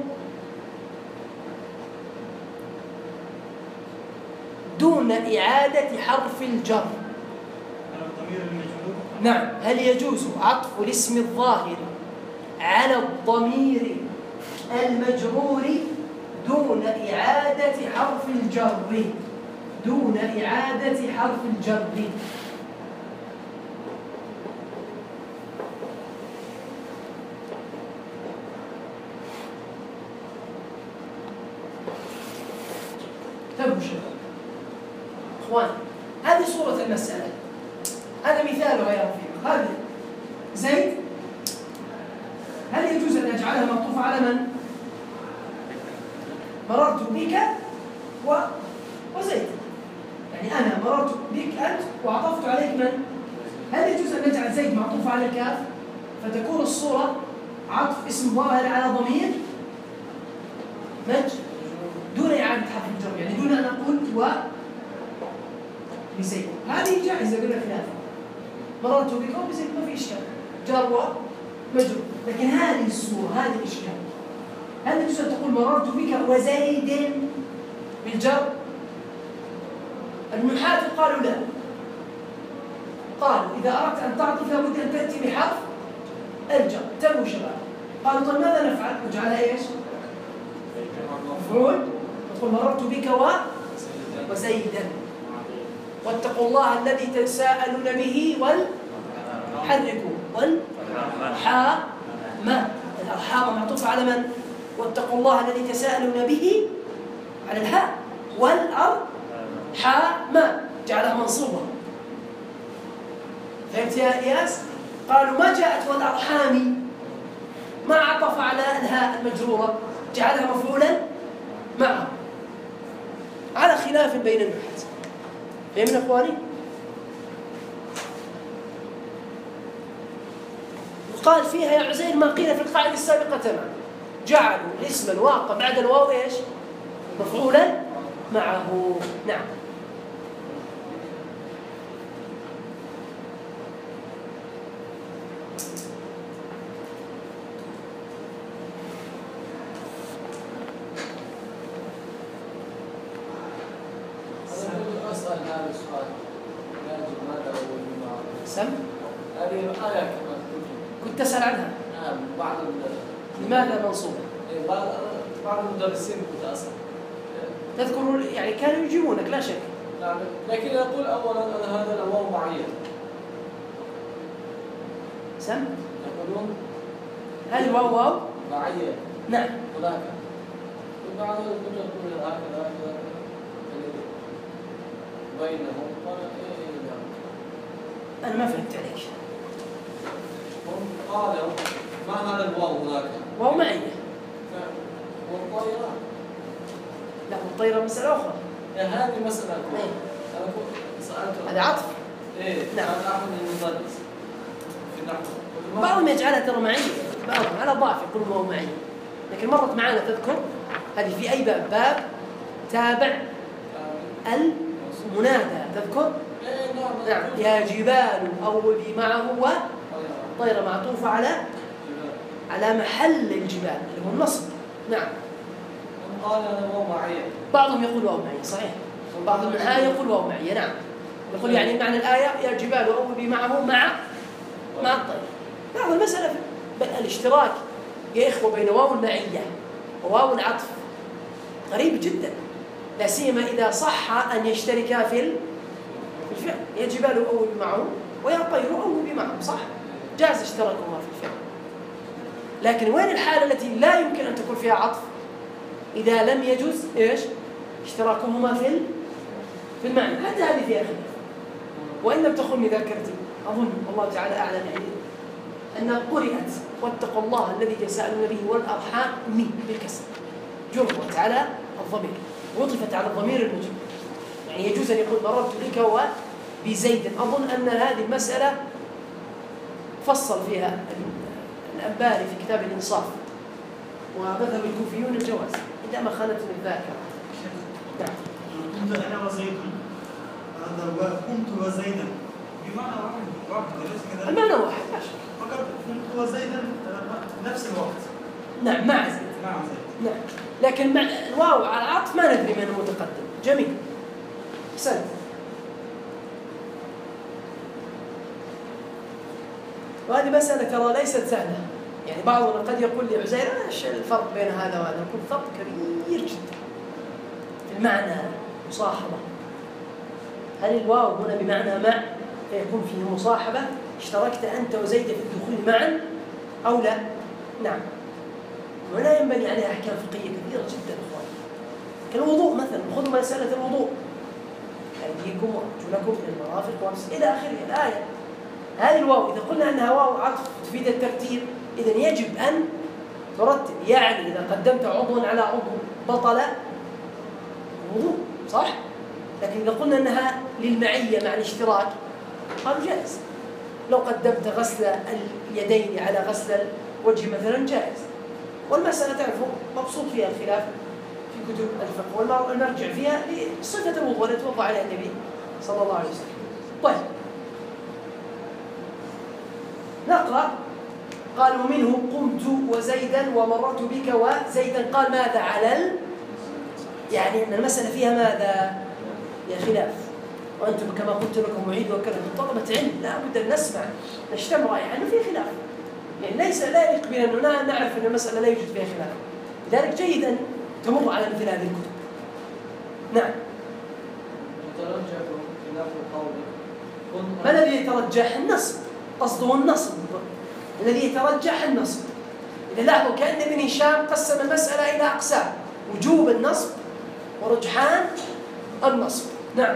دون إعادة حرف الجر؟ الضمير المجرور. نعم، هل يجوز عطف الاسم الظاهر على الضمير المجرور دون إعادة حرف الجر؟ دون إعادة حرف الجر. انتبهوا شباب اخوان، هذه صورة المسألة، هذا مثالها يا رفيق. هذا زيد، هل يجوز أن أجعلها معطوفة على من؟ مررت بك وزيد، يعني أنا مررت بك أنت وعطفت عليك من؟ هل يجوز أن نجعل زيد معطوفة على الكاف فتكون الصورة عطف اسم ظاهر على ضمير دون إعادة حرف الجر، يعني دون أن أقول بزيد؟ هذه جائزة بلا خلاف. مررت بك وبزيد ما في إشكال، جار ومجرور. لكن هذه الصورة هذه الإشكال، هل يجوز أن تقول مررت بك وزيد بالجر؟ النحاة قالوا لا، قالوا إذا أردت أن تعطف لابد أن تأتي بحرف الجر. انتبهوا شباب، قالوا طيب ماذا نفعل؟ نجعلها ايش؟ مفعول، تقول مررت بك وزيدا، واتقوا الله الذي تساءلون به والحركوا والحاء ما، الأرحام معطوفة على من؟ واتقوا الله الذي تساءلون به على الهاء، والأرحام ما جعلها منصوبة. فهمت يا إياس؟ قالوا ما جاءت والأرحام ما عطف على الهاء المجرورة، جعلها مفعولا معه، على خلاف بين النحاة. فهمنا اخواني؟ وقال فيها يا عزير ما قيل في القاعدة السابقة تمام، جعلوا الاسم الواقع بعد الواو ايش؟ مفعولا معه. نعم. أسأل هذا السؤال يجب ماذا أول بما سم؟ هذه الآية كما كنت أسأل عنها. نعم، بعض لماذا منصوبة؟ بعض المدرسين كنت أسأل. تذكر يعني كانوا يجيبونك لا شك. نعم، لكن يقول أولا أن هذا الواو معين. سم؟ يقولون هل واو معين؟ نعم. هناك. وبعض الكتب يقول هكذا بينهم قال نعم. أنا ما فهمت عليك. هم قالوا ما هذا الواو هناك؟ واو معية. والطائرة. لا، والطيرة مسألة أخرى. هذه مسألة. إيه. أنا سألت. هذا عطف. إيه. نعم. أنا أحد المدرس في النحو. بعضهم يجعلها ترى معية، بعضهم على ضعف يقول واو معية، لكن مرت معنا تذكر هذه في أي باب تابع المنادى تذكر. نعم. يا جبال أوبي معه وطير معطوفة على محل الجبال اللي هو النصب. نعم. قال هذا واو معين. بعضهم يقول واو معية صحيح، بعض النحاة يقول واو معية. نعم، يقول يعني معنى الآية يا جبال أوبي معه مع الطير. بعض المسألة الاشتراك يا إخوة بين واو المعية وواو العطف غريب جدا، لا سيما إذا صح أن يشتركا في الفعل. يا جبال أوبي معه ويا طير أوبي معه، صح؟ جاز اشتراكهما في الفعل. لكن وين الحالة التي لا يمكن أن تكون فيها عطف؟ إذا لم يجوز إيش؟ اشتراكهما في المعنى. حتى هذه فيها خلاف، وإن لم تخني ذاكرتي أظن الله تعالى أعلم أنها قرئت واتقوا الله الذي تساءلون به والأرحام بالكسر، جرت على الضمير وطفت على الضمير المجرور، يعني يجوز أن يقول مررت بك وبزيد. أظن أن هذه المسألة فصل فيها الأنباري في كتاب الإنصاف، ومذهب الكوفيون الجواز إذا ما خانتني الذاكرة. كنت أنا وزيد، هذا كنت وزيدا بمعنى أليس كذلك؟ المعنى واحد ما شاء فقط هو زيدا نفس الوقت. الله. نعم مع زيد. نعم زيد. نعم لكن مع الواو على العطف ما ندري من المتقدم. جميل أحسنت. وهذه مسألة ترى ليست سهلة، يعني بعضنا قد يقول لي عزير ايش الفرق بين هذا وهذا؟ نقول فرق كبير جدا في المعنى، مصاحبة. هل الواو هنا بمعنى مع فيكون فيه مصاحبة؟ اشتركت أنت وزيد في الدخول معا أو لا؟ نعم. ولا ينبني عليها أحكام فقهية كثيرة جدا أخوان. كالوضوء مثلا، خذوا مسألة الوضوء، أيديكم وأرجلكم إلى المرافق وامسح إلى آخره الآية. هذه الواو إذا قلنا أنها واو عطف تفيد الترتيب، إذن يجب أن ترتب. يعني إذا قدمت عضوا على عضو بطل الوضوء، صح؟ لكن إذا قلنا أنها للمعية مع الاشتراك قالوا جائز. لو قدمت غسل اليدين على غسل الوجه مثلا جائز. والمسألة تعرفوا مبسوط فيها الخلاف في كتب الفقه، والمرجع فيها لصفة الوضوء التي وضع عليها النبي صلى الله عليه وسلم. طيب نقرأ. قال ومنه قمت وزيدا ومررت بك وزيدا. قال ماذا على يعني أن المسألة فيها ماذا؟ يا خلاف. وأنتم كما قلت لكم أعيد وأكرر طلبة علم لا بد أن نسمع نجتمع رأي أنه في خلاف، يعني ليس لا يليق بنا أنه نعرف أن المسألة لا يوجد فيها خلاف. لذلك جيد أن تمر على مثل هذه الكتب. نعم. يترجح خلاف قولك. ما الذي يترجح؟ النصب، قصده النصب. الذي يترجح النصب. إذا لاحظوا كأن ابن هشام قسم المسألة إلى أقسام: وجوب النصب ورجحان النصب. نعم.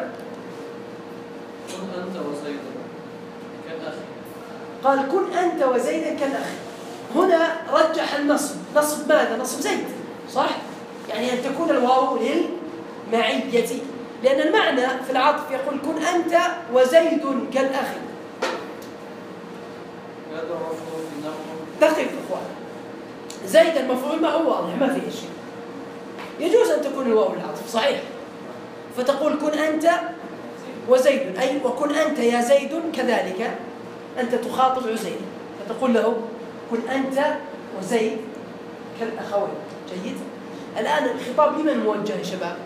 كن أنت وزيد كالأخ. قال كن أنت وزيدا كالأخ. هنا رجح النصب. نصب ماذا؟ نصب زيد، صح؟ يعني أن تكون الواو للمعية، لأن المعنى في العطف يقول كن أنت وزيد كالأخ. هذا مفهوم في نحو. دقيق إخوان، زيد المفعول ما هو واضح ما فيه شيء. يجوز أن تكون الواو للعطف صحيح، فتقول كن أنت وزيد، أي وكن أنت يا زيد كذلك. أنت تخاطب عزير فتقول له كن أنت وزيد كالأخوين. جيد. الآن الخطاب لمن موجه يا شباب؟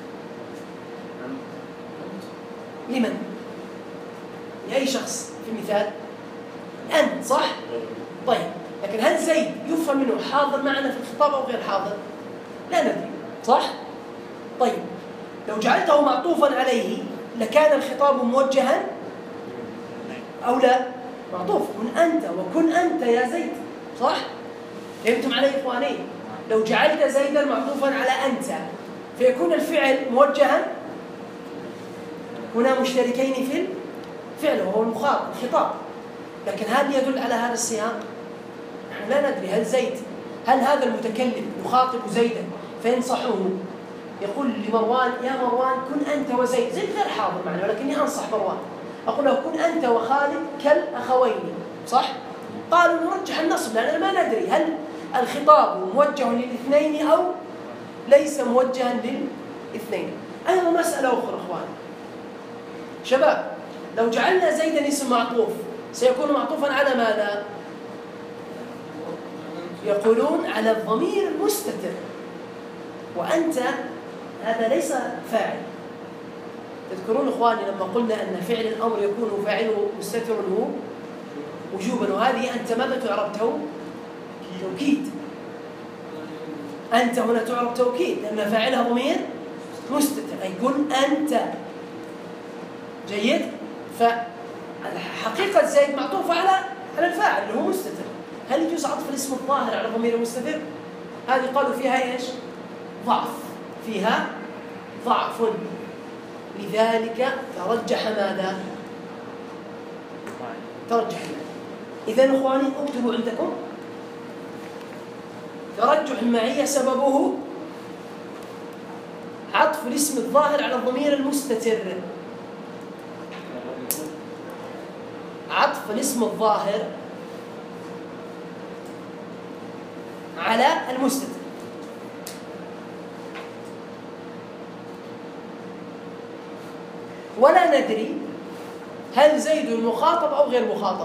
لمن؟ لأي شخص في المثال؟ أنت، صح؟ طيب لكن هل زيد يفهم منه حاضر معنا في الخطاب أو غير حاضر؟ لا ندري، صح؟ طيب لو جعلته معطوفا عليه لكان الخطاب موجها أو لا؟ معطوف. كن أنت وكن أنت يا زيد، صح؟ فهمتم علي إخواني؟ لو جعلت زيدا معطوفا على أنت فيكون الفعل موجها، هنا مشتركين في الفعل وهو المخاطب الخطاب. لكن هل يدل على هذا السياق؟ نحن لا ندري. هل زيد، هل هذا المتكلم يخاطب زيدا فينصحه يقول لمروان يا مروان كن أنت وزيد؟ زيد غير حاضر معنا ولكني أنصح مروان، أقول له كن أنت وخالد كالأخوين، صح؟ قالوا نرجح النصب لأننا ما ندري هل الخطاب موجه للاثنين أو ليس موجها للاثنين. أيضا مسألة أخرى إخوان شباب، لو جعلنا زيدا اسم معطوف سيكون معطوفا على ماذا؟ يقولون على الضمير المستتر، وأنت هذا ليس فاعل. تذكرون إخواني لما قلنا أن فعل الأمر يكون فاعله مستتر هو وجوبا، وهذه أنت ماذا تعرب؟ توكيد. أنت هنا تعرب توكيد لأن فاعلها ضمير مستتر، أي كن أنت. جيد. فحقيقة زيد معطوفة على الفاعل اللي هو مستتر. هل يجوز عطف الاسم الظاهر على ضمير المستتر؟ هذه قالوا فيها إيش؟ ضعف، فيها ضعف. لذلك ترجح ماذا؟ ترجح. إذن إخواني اكتبوا عندكم ترجح المعية سببه عطف الاسم الظاهر على الضمير المستتر. عطف الاسم الظاهر على المستتر. ولا ندري هل زيد مخاطب أو غير مخاطب؟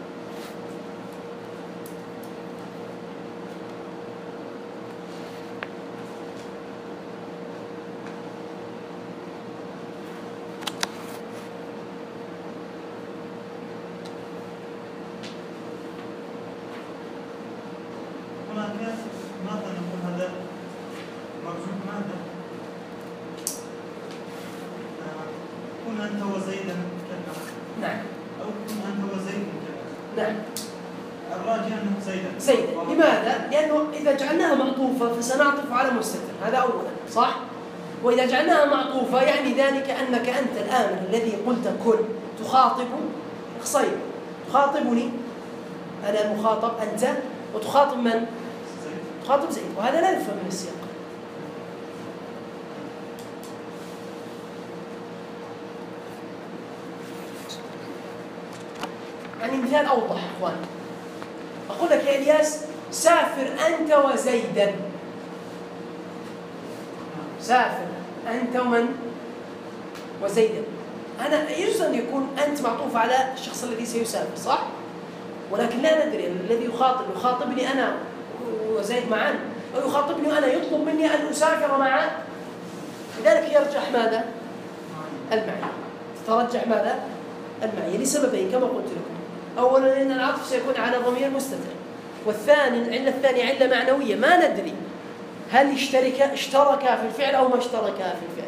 هناك ماذا نقول هذا مرجوع ماذا؟ كن أنت وزيدا كذا. نعم. أو كن أنت وزيد كذا. نعم. الراجع أنه زيدا. زيدا، لماذا؟ لأنه إذا جعلناها معطوفة فسنعطف على مستتر، هذا أولا، صح؟ وإذا جعلناها معطوفة يعني ذلك أنك أنت الآن الذي قلت كن تخاطب خصيب، تخاطبني أنا المخاطب أنت، وتخاطب من؟ تخاطب زيد، وهذا لا يفهم من السياق. يعني مثال أوضح أخواني، أقول لك يا إلياس سافر أنت وزيدا، سافر أنت ومن؟ وزيدا. أنا يجوز أن يكون أنت معطوف على الشخص الذي سيسافر، صح؟ ولكن لا ندري الذي يخاطبني أنا وزيد معا، أو يخاطبني أنا يطلب مني أن أسافر معه، لذلك يرجح ماذا؟ المعنى. تترجح ماذا؟ المعنى لسببين كما قلت لكم. أولا لأن العطف سيكون على ضمير مستتر، والثاني العلة الثانية علة معنوية، ما ندري هل اشتركا في الفعل أو ما اشتركا في الفعل.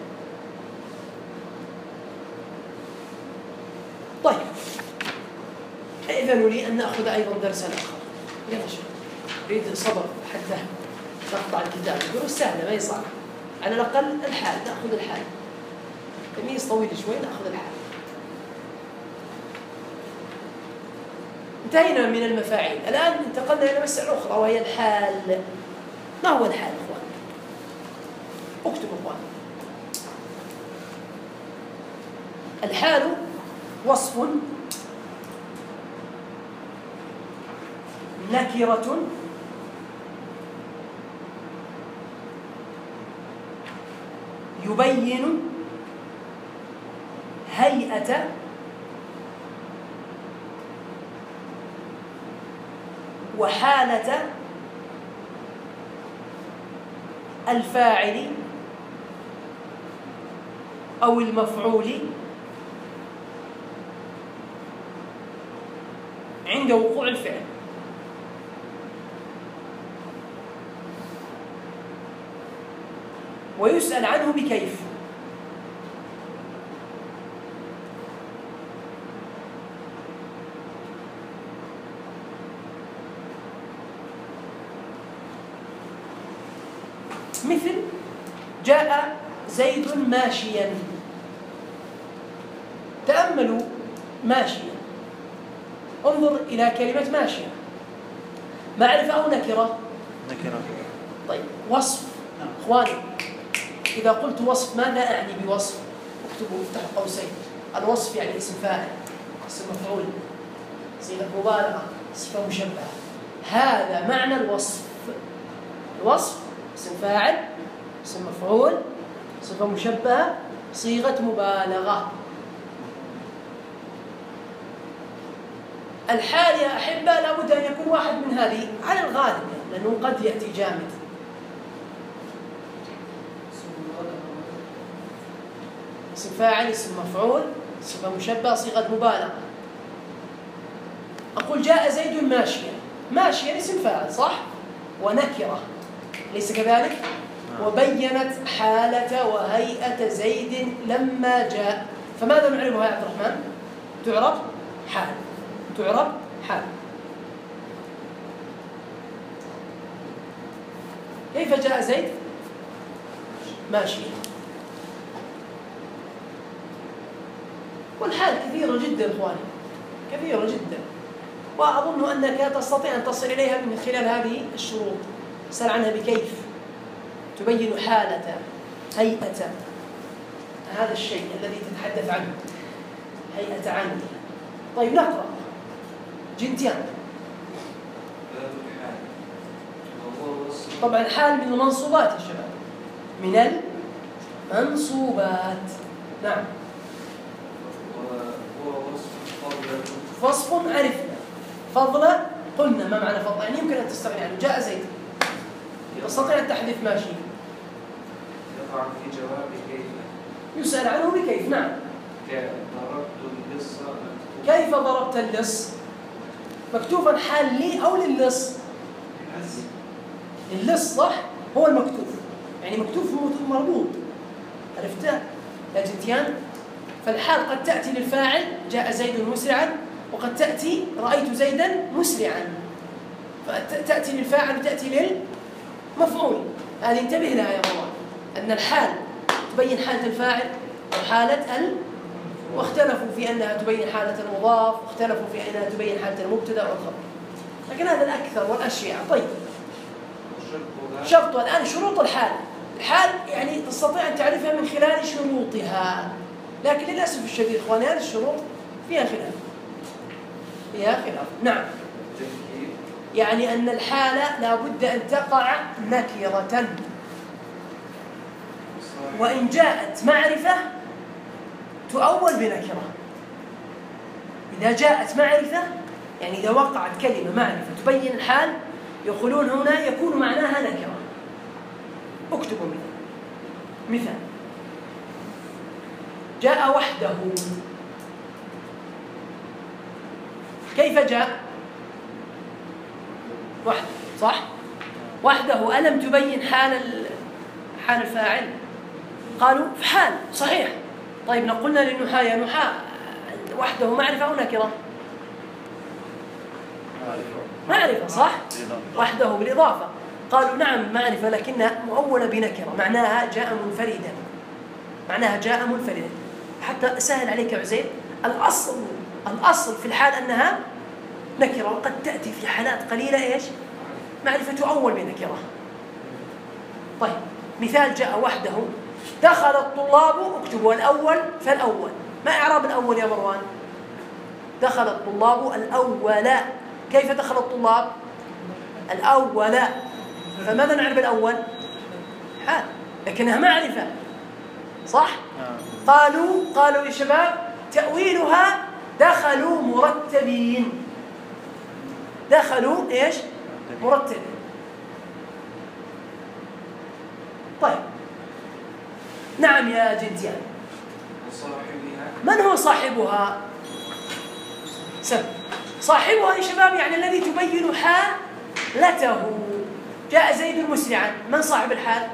طيب إذن لي أن نأخذ أيضا درسا آخر. يلا شوف، أريد صبر حتى نقطع الكتاب. يقولوا سهلة ما هي صعبة، على الأقل الحال نأخذ الحال، تمييز طويل شوي نأخذ الحال. انتهينا من المفاعيل، الآن انتقلنا إلى مسألة أخرى وهي الحال. ما هو الحال أخوان؟ اكتبوا أخوان. الحال وصف نكرة يبين هيئة وحالة الفاعل أو المفعول عند وقوع الفعل. ويسأل عنه بكيف. مثل جاء زيد ماشيا. تأملوا ماشيا، انظر إلى كلمة ماشية، معرفة أو نكرة؟ نكرة. طيب وصف إخواني، إذا قلت وصف ماذا أعني بوصف؟ اكتبوا افتحوا قوسين. الوصف يعني اسم فاعل، اسم مفعول، صيغة مبالغة، صفة مشبهة. هذا معنى الوصف. الوصف اسم فاعل، اسم مفعول، صفة مشبهة، صيغة مبالغة. الحال يا أحبة لابد أن يكون واحد من هذه على الغالب، لأنه قد يأتي جامد. اسم فاعل، اسم مفعول، صفة مشبهة، صيغة مبالغة. أقول جاء زيد ماشيا. ماشيا اسم فاعل صح؟ ونكرة ليس كذلك؟ وبينت حالة وهيئة زيد لما جاء. فماذا نعرفها يا عبد الرحمن؟ تعرب حال. تعرب حال. كيف جاء زيد؟ ماشيا. والحال كثيرة جدا إخواني، كثيرة جدا، وأظن أنك تستطيع أن تصل إليها من خلال هذه الشروط. سأل عنها بكيف، تبين حالة هيئة هذا الشيء الذي تتحدث عنه، هيئة عنه. طيب نقرأ جنتيان. طبعا حال من المنصوبات يا شباب، من المنصوبات. نعم. وهو وصف فضل. وصف عرفنا، فضل قلنا ما معنى فضل، يعني يمكن أن تستغني عنه. جاء زيد، تستطيع التحديث ماشي. يقع في جواب كيف. يسأل عنه بكيف. نعم. ضربت اللص. كيف ضربت اللص؟ مكتوبا حال لي أو للص؟ اللص صح؟ هو المكتوب، يعني مكتوب مربوط، عرفته يا جنتيان؟ فالحال قد تأتي للفاعل جاء زيد مسرعا، وقد تأتي رأيت زيدا مسرعا، فتأتي للفاعل وتأتي للمفعول. هذه انتبه لها يا مروان، أن الحال تبين حالة الفاعل وحالة واختلفوا في أنها تبين حالة المضاف، واختلفوا في أنها تبين حالة المبتدأ والخبر، لكن هذا الأكثر والأشياء. طيب، شرط الآن شروط الحال. الحال يعني تستطيع أن تعرفها من خلال شروطها، لكن للأسف الشديد إخواني هذه الشروط فيها خلاف. نعم. يعني أن الحالة لا بد أن تقع نكرة، وإن جاءت معرفة تؤول بنكرة. إذا جاءت معرفة، يعني إذا وقعت كلمة معرفة تبين الحال، يقولون هنا يكون معناها نكرة. اكتبوا مثال. جاء وحده. كيف جاء؟ وحده صح؟ وحده ألم تبين حال الفاعل؟ قالوا في حال صحيح. طيب نقولنا للنحاة يا نحاة وحده معرفة أو نكرة؟ معرفة صح؟ وحده بالإضافة. قالوا نعم معرفة لكنها مؤولة بنكرة، معناها جاء منفردا. حتى سهل عليك يا عزيز، الأصل في الحال أنها نكرة، وقد تأتي في حالات قليلة إيش؟ معرفة تؤول بنكرة. طيب مثال جاء وحده. دخل الطلاب، اكتبوا الأول فالأول. ما إعراب الأول يا مروان؟ دخل الطلاب الأول. كيف دخل الطلاب؟ الأول. فماذا نعرف الأول؟ حال، لكنها معرفة صح؟ قالوا يا شباب تأويلها دخلوا مرتبين. دخلوا إيش؟ مرتبين. طيب نعم يا جنتيان. من هو صاحبها؟ صاحبها يا شباب يعني الذي تبين حالته. جاء زيد مسرعا، من صاحب الحال؟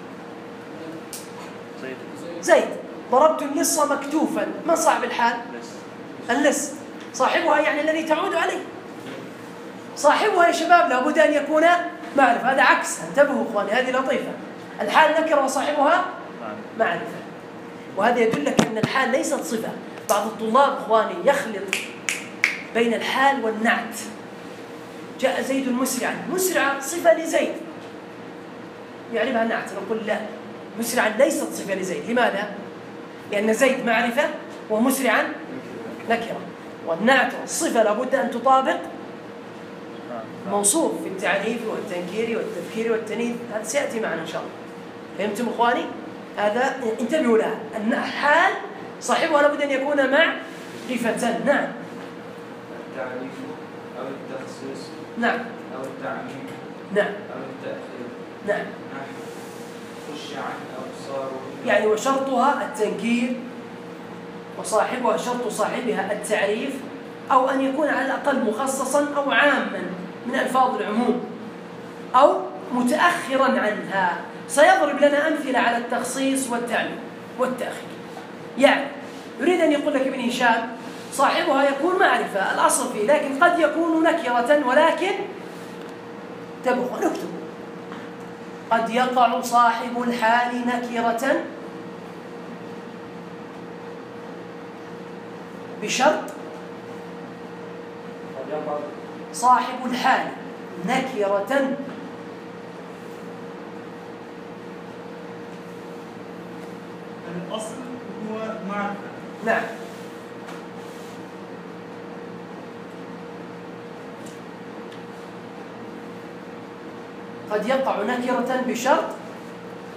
زيد. ضربت اللص مكتوفا، من صاحب الحال؟ اللص. صاحبها يعني الذي تعود عليه. صاحبها يا شباب لابد أن يكون معرفة، هذا عكسها. انتبهوا إخواني، هذه لطيفة. الحال نكرة وصاحبها معرفة، وهذا يدلك أن الحال ليست صفة. بعض الطلاب إخواني يخلط بين الحال والنعت. جاء زيد مسرعا، مسرعا صفة لزيد يعرفها نعت. نقول لا، مسرعا ليست صفة لزيد. لماذا؟ لأن زيد معرفة ومسرعا نكرة، والنعت الصفة لابد أن تطابق موصوف في التعريف والتنكير والتذكير والتنيث. هذا سيأتي معنا إن شاء الله. فهمتم إخواني؟ هذا انتبهوا لها، أن حال صاحبها لابد أن يكون معرفة. نعم. التعريف أو التخصيص. نعم. أو التعميم. نعم. أو التأخير. نعم. خش عن أو صار. يعني وشرطها التنكير، وصاحبها شرط صاحبها التعريف، أو أن يكون على الأقل مخصصا أو عاما من ألفاظ العموم، أو متأخرا عنها. سيضرب لنا أمثلة على التخصيص والتعميم والتأخير. يعني يريد أن يقول لك ابن هشام صاحبها يكون معرفة الأصل فيه، لكن قد يكون نكرة، ولكن تبقى نكتب قد يقع صاحب الحال نكرة بشرط صاحب الحال نكرة الأصل هو معرفة. نعم. قد يقع نكرة بشرط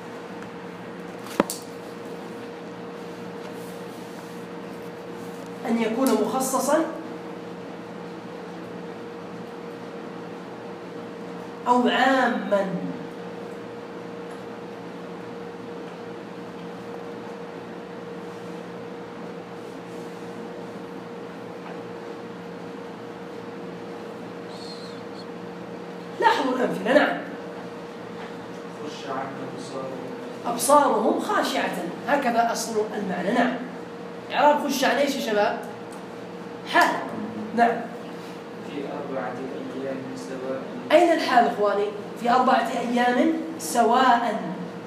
أن أن يكون مخصصا أو عاما. لاحظوا الأمثلة. نعم. خش عنك أبصارهم خاشعة، هكذا أصل المعنى. نعم. إعراب خش عن إيش يا شباب؟ حال. نعم. في 4 أيام سواء. أين الحال إخواني؟ في 4 أيام سواء.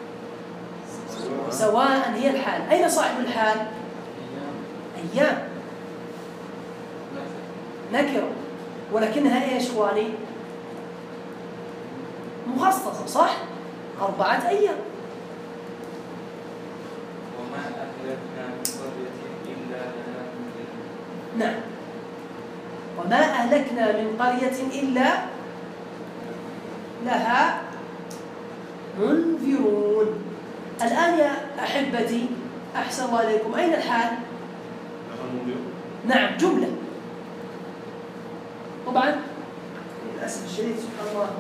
سواء هي الحال. أين صاحب الحال؟ أيام نكرة، ولكنها إيش إخواني؟ مخصصة، صح؟ 4 أيام. وما أهلكنا من قرية إلا لها منذرون. نعم. وما أهلكنا من قرية إلا لها منذرون. الآن يا أحبتي أحسن الله عليكم، أين الحال؟ نعم، جملة. طبعا للأسف الشديد سبحان الله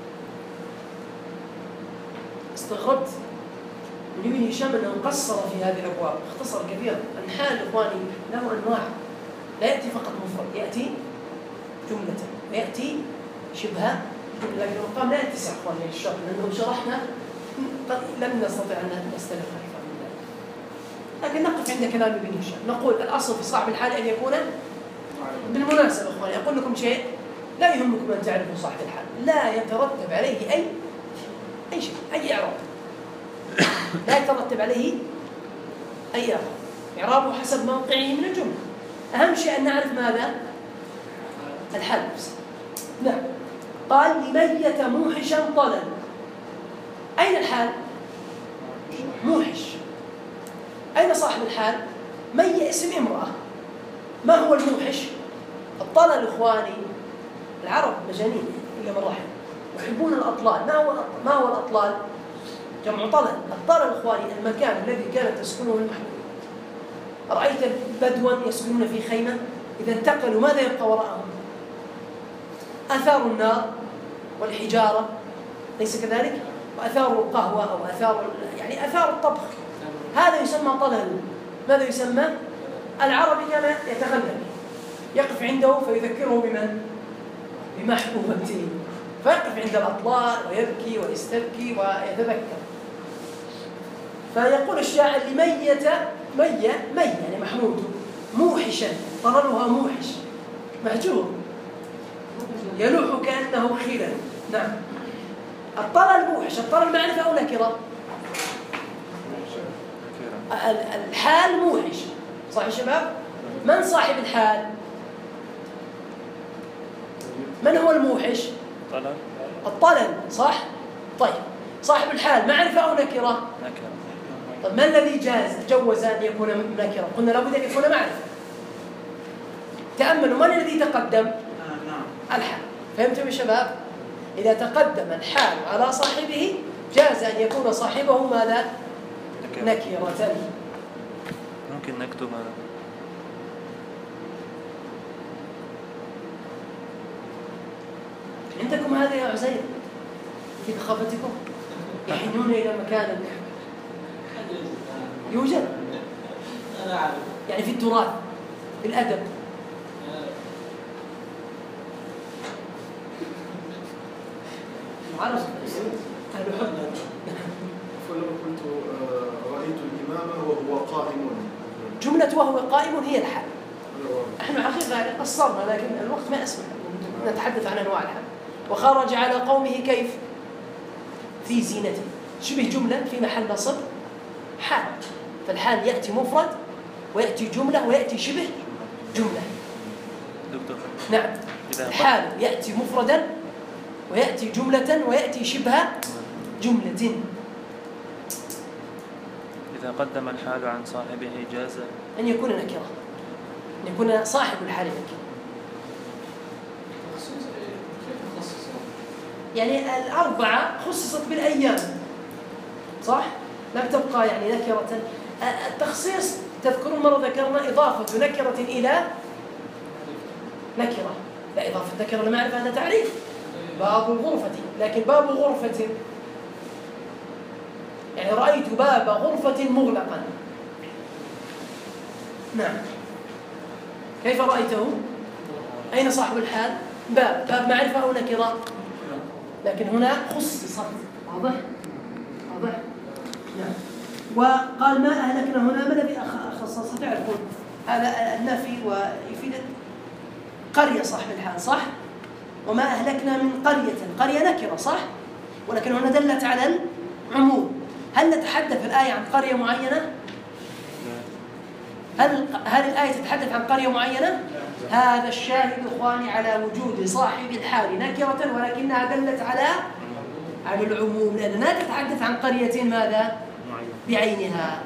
استغربت من ابن هشام أنه قصر في هذه الأبواب، اختصر كثيرا. الحال إخواني له أنواع، لا يأتي فقط مفرد، يأتي جملة ويأتي شبه جملة، لكن المقام لا يتسع إخواني الشرح، لأنه شرحنا لم نستطيع أن نستمر أكثر من ذلك. لكن نقف عند كلام ابن هشام، نقول الأصل في صاحب الحال أن يكون. بالمناسبة إخواني أقول لكم شيء، لا يهمكم أن تعرفوا صاحب الحال، لا يترتب عليه أي شيء، أي إعراب لا يترتب عليه أي إعراب، إعرابه حسب موقعه من الجملة. أهم شيء أن نعرف ماذا؟ الحال نفسه. نعم. قال لميت موحشا طلا. أين الحال؟ موحش. أين صاحب الحال؟ مي اسم امرأة. ما هو الموحش؟ الطلل إخواني، العرب مجانين إلا من رحم، يحبون الأطلال. ما هو الأطلال؟ جمع طلل. الطلل إخواني المكان الذي كانت تسكنه المحمول. رأيت بدوا يسكنون في خيمة، إذا انتقلوا ماذا يبقى وراءهم؟ آثار النار والحجارة، ليس كذلك؟ وآثار القهوة أو يعني آثار الطبخ، هذا يسمى طلل. ماذا يسمى؟ العربي كان يتغنى به، يقف عنده فيذكره بمن؟ بمحبوبته، فيقف عند الأطلال ويبكي ويستبكي ويتذكر. فيقول الشاعر لميت مي يعني محمود، موحشا، طللها موحش مهجور يلوح كأنه خيلا. نعم. الطلل موحش. الطلل معرفة أو نكرة؟ الحال موحش، صح يا شباب؟ من صاحب الحال؟ من هو الموحش؟ الطلل، صح؟ طيب صاحب الحال معرفة أو نكرة؟ نكرة. طيب ما الذي جوز أن يكون نكرة؟ قلنا لابد أن يكون معرفة. تأملوا، من الذي تقدم؟ الحال. فهمتم يا شباب؟ إذا تقدم الحال على صاحبه جاز أن يكون صاحبه ماذا؟ نكرة. ممكن نكتب هذا. عندكم هذا يا عزيز في ثقافتكم؟ يحنون إلى مكان يوجد يعني في التراث، في الأدب. معرفة أهل حب. فلو قلت رأيت الإمام وهو قائم، جملة وهو قائم هي الحال. نحن حقيقة قصرنا لكن الوقت ما أسمح نتحدث عن أنواع الحال. وخرج على قومه كيف؟ في زينته، شبه جملة في محل نصب حال. فالحال يأتي مفرد ويأتي جملة ويأتي شبه جملة. دكتور. نعم. الحال يأتي مفردا ويأتي جملة ويأتي شبه جملة. إذا قدم الحال عن صاحبه جاز أن يكون نكرة، أن يكون صاحب الحال نكرة. يعني 4 خصصت بالأيام، صح؟ لم تبقى يعني نكرة. التخصيص تذكرون مرة ذكرنا إضافة نكرة إلى نكرة، لا إضافة نكرة لمعرفة هذا تعريف باب الغرفة، لكن باب غرفة يعني رأيت باب غرفة مغلقا. نعم، كيف رأيته؟ أين صاحب الحال؟ باب معرفة أو نكرة؟ لكن هنا خصصت. واضح؟ واضح؟ نعم. وقال ما أهلكنا هنا، ما الذي خصص؟ تعرفون هذا النفي ويفيد قرية صاحب الحال، صح؟ وما أهلكنا من قرية نكرة، صح؟ ولكن هنا دلت على العموم. هل نتحدث الآية عن قرية معينة؟ هل الآية تتحدث عن قرية معينة؟ هذا الشاهد إخواني على وجود صاحب الحال نكرة ولكنها دلت على العموم، لأنها تتحدث عن قرية ماذا؟ بعينها.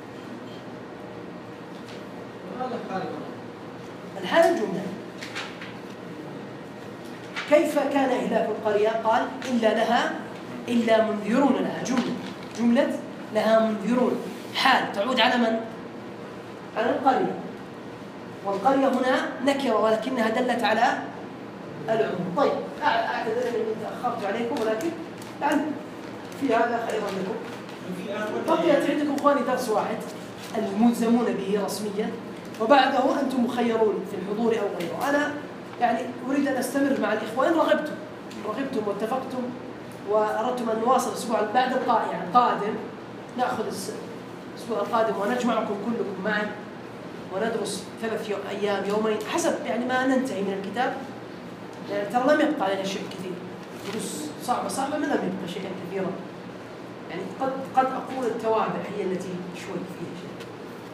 الحال الجملة. كيف كان إهلاك القرية؟ قال إلا منذرون لها. جملة لها منذرون، حال تعود على من؟ على القرية، والقرية هنا نكرة ولكنها دلت على العموم. طيب، أعتذر أني تأخرت عليكم، ولكن لعل في هذا خيرا لكم. بقيت عندكم إخواني درس واحد الملزمون به رسميا، وبعده أنتم مخيرون في الحضور أو غيره. أنا يعني أريد أن أستمر مع الإخوة إن رغبتم واتفقتم وأردتم أن نواصل الأسبوع بعد القادم، نأخذ الأسبوع القادم ونجمعكم كلكم معا وندرس 3 أيام يومين حسب يعني ما ننتهي من الكتاب، يعني ترى لم يبقى لنا شيء كثير، دروس صعبة ما لم يبقى شيئا كثيرا، يعني قد أقول التوابع هي التي شوي فيها شيء.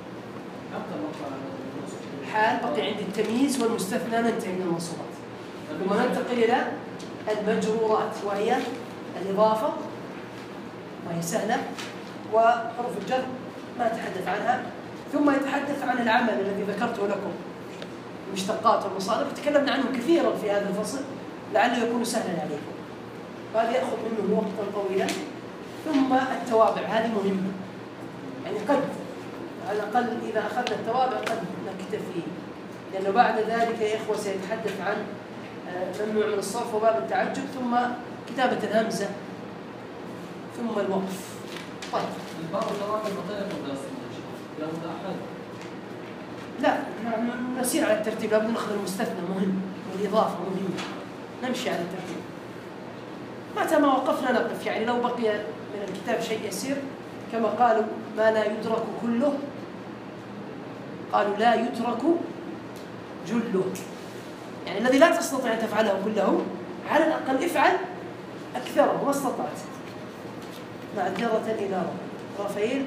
حال بقي عندي التمييز والمستثنى، ننتهي من المنصوبات ثم ننتقل إلى المجرورات وهي الإضافة وهي سهلة، وحروف الجر ما أتحدث عنها، ثم يتحدث عن العمل الذي ذكرته لكم، المشتقات والمصادر تكلمنا عنه كثيرا في هذا الفصل لعله يكون سهلا عليكم، وهذا يأخذ منه وقتا طويلا. ثم التوابع هذه مهمة، يعني قد على الأقل إذا أخذنا التوابع قد نكتفي، لأنه بعد ذلك يا إخوة سيتحدث عن ممنوع من الصرف وباب التعجب، ثم كتابة الهمزة، ثم الوقف. طيب، الباب التوابع بقية لابد أحد؟ لا، نسير على الترتيب، لابد نأخذ المستثنى مهم والإضافة مهمة، نمشي على الترتيب. متى ما وقفنا نقف، يعني لو بقي من الكتاب شيء يسير كما قالوا ما لا يدرك كله قالوا لا يترك جله، يعني الذي لا تستطيع أن تفعله كله على الأقل افعل أكثره ما استطعت. معذرة إلى رفيق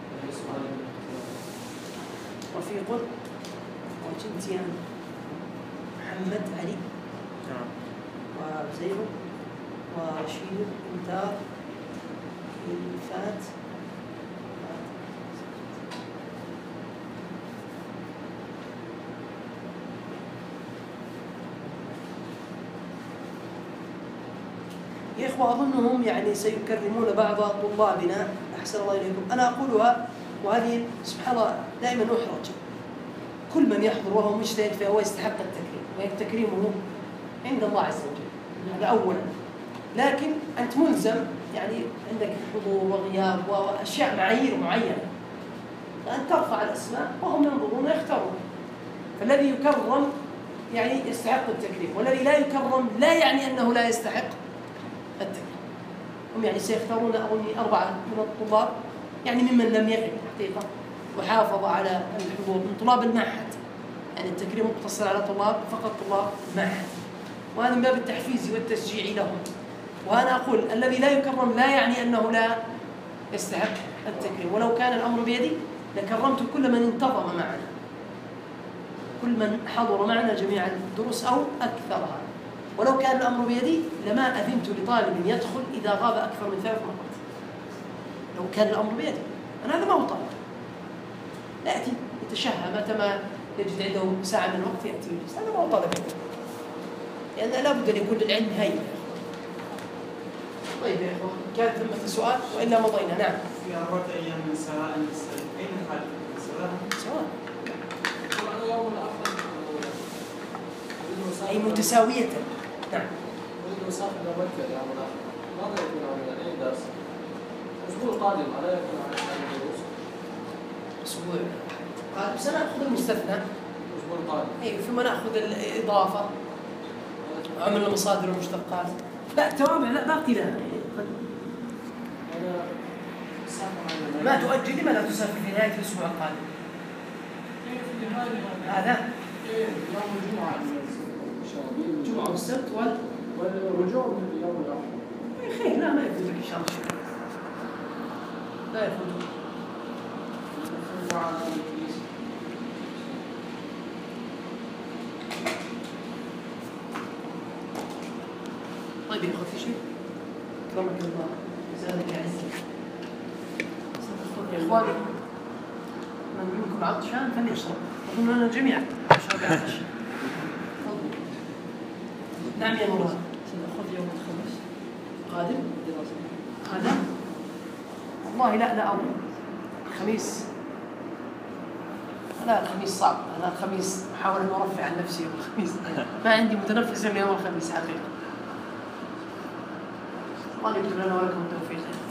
وجنتيان محمد علي وزيد ورشيد ممتاز الفات يا إخوة. أظنهم يعني سيكرمون بعض طلابنا، أحسن الله إليكم. أنا أقولها وهذه سبحان الله دائما أحرج، كل من يحضر وهو مجتهد فهو يستحق التكريم، وتكريمه عند الله عز وجل هذا أولا، لكن أنت ملزم يعني عندك حضور وغياب وأشياء معايير معينة، فأنت ترفع الأسماء وهم ينظرون ويختارون، فالذي يكرم يعني يستحق التكريم، والذي لا يكرم لا يعني أنه لا يستحق التكريم. هم يعني سيختارون أظني 4 من الطلاب يعني ممن لم يغب حقيقة وحافظ على الحضور من طلاب المعهد، يعني التكريم مقتصر على فقط طلاب المعهد، وهذا من باب التحفيز والتشجيع لهم. وأنا أقول الذي لا يكرم لا يعني أنه لا يستحق التكريم، ولو كان الأمر بيدي لكرمت كل من انتظم معنا، كل من حضر معنا جميع الدروس أو أكثرها، ولو كان الأمر بيدي لما أذنت لطالب يدخل إذا غاب أكثر من 3 مرات، لو كان الأمر بيدي. أنا هذا ما هو طالب، لا يأتي يتشهى متى ما يجد عنده ساعة من الوقت يأتي ويجلس، هذا ما هو طالب، لأن لا بد أن يكون للعلم هيبة. طيب يا إخوان، كان ثمة سؤال وإلا مضينا. نعم. في 4 أيام من سواء أين الحال؟ سواء. طبعا يوم الأحد أي متساوية. نعم. أريد أسافر إلى مكة يوم الأحد، ماذا يكون علينا؟ أي درس؟ الأسبوع القادم على يكون علينا دروس؟ أسبوع قال سنأخذ المستثنى. الأسبوع القادم. أي ثم نأخذ الإضافة. عمل المصادر والمشتقات. لا توابع لا باقي لها. أنا أسافر على ما تؤجل لما لا تسافر في نهاية الأسبوع القادم. في نهاية هذا يوم الجمعة إن شاء الله. الجمعة والسبت والرجوع من يوم الأحد. خير لا ما يفوتك إن شاء الله شيء. لا يفوتك. طيب يا أخوة في شيء؟ كرمك الله زادك عزك. يا إخواني من منكم عطشان فليشرب. أظن أننا جميعا شرب عطش. نعم يا مراد. سنأخذ يوم الخميس قادم دراسة. هذا والله لا أظن الخميس. لا الخميس صعب. أنا الخميس أحاول أن أرفع عن نفسي يوم الخميس. ما عندي متنفس من يوم الخميس حقيقة. الله يكتب لنا ولكم التوفيق.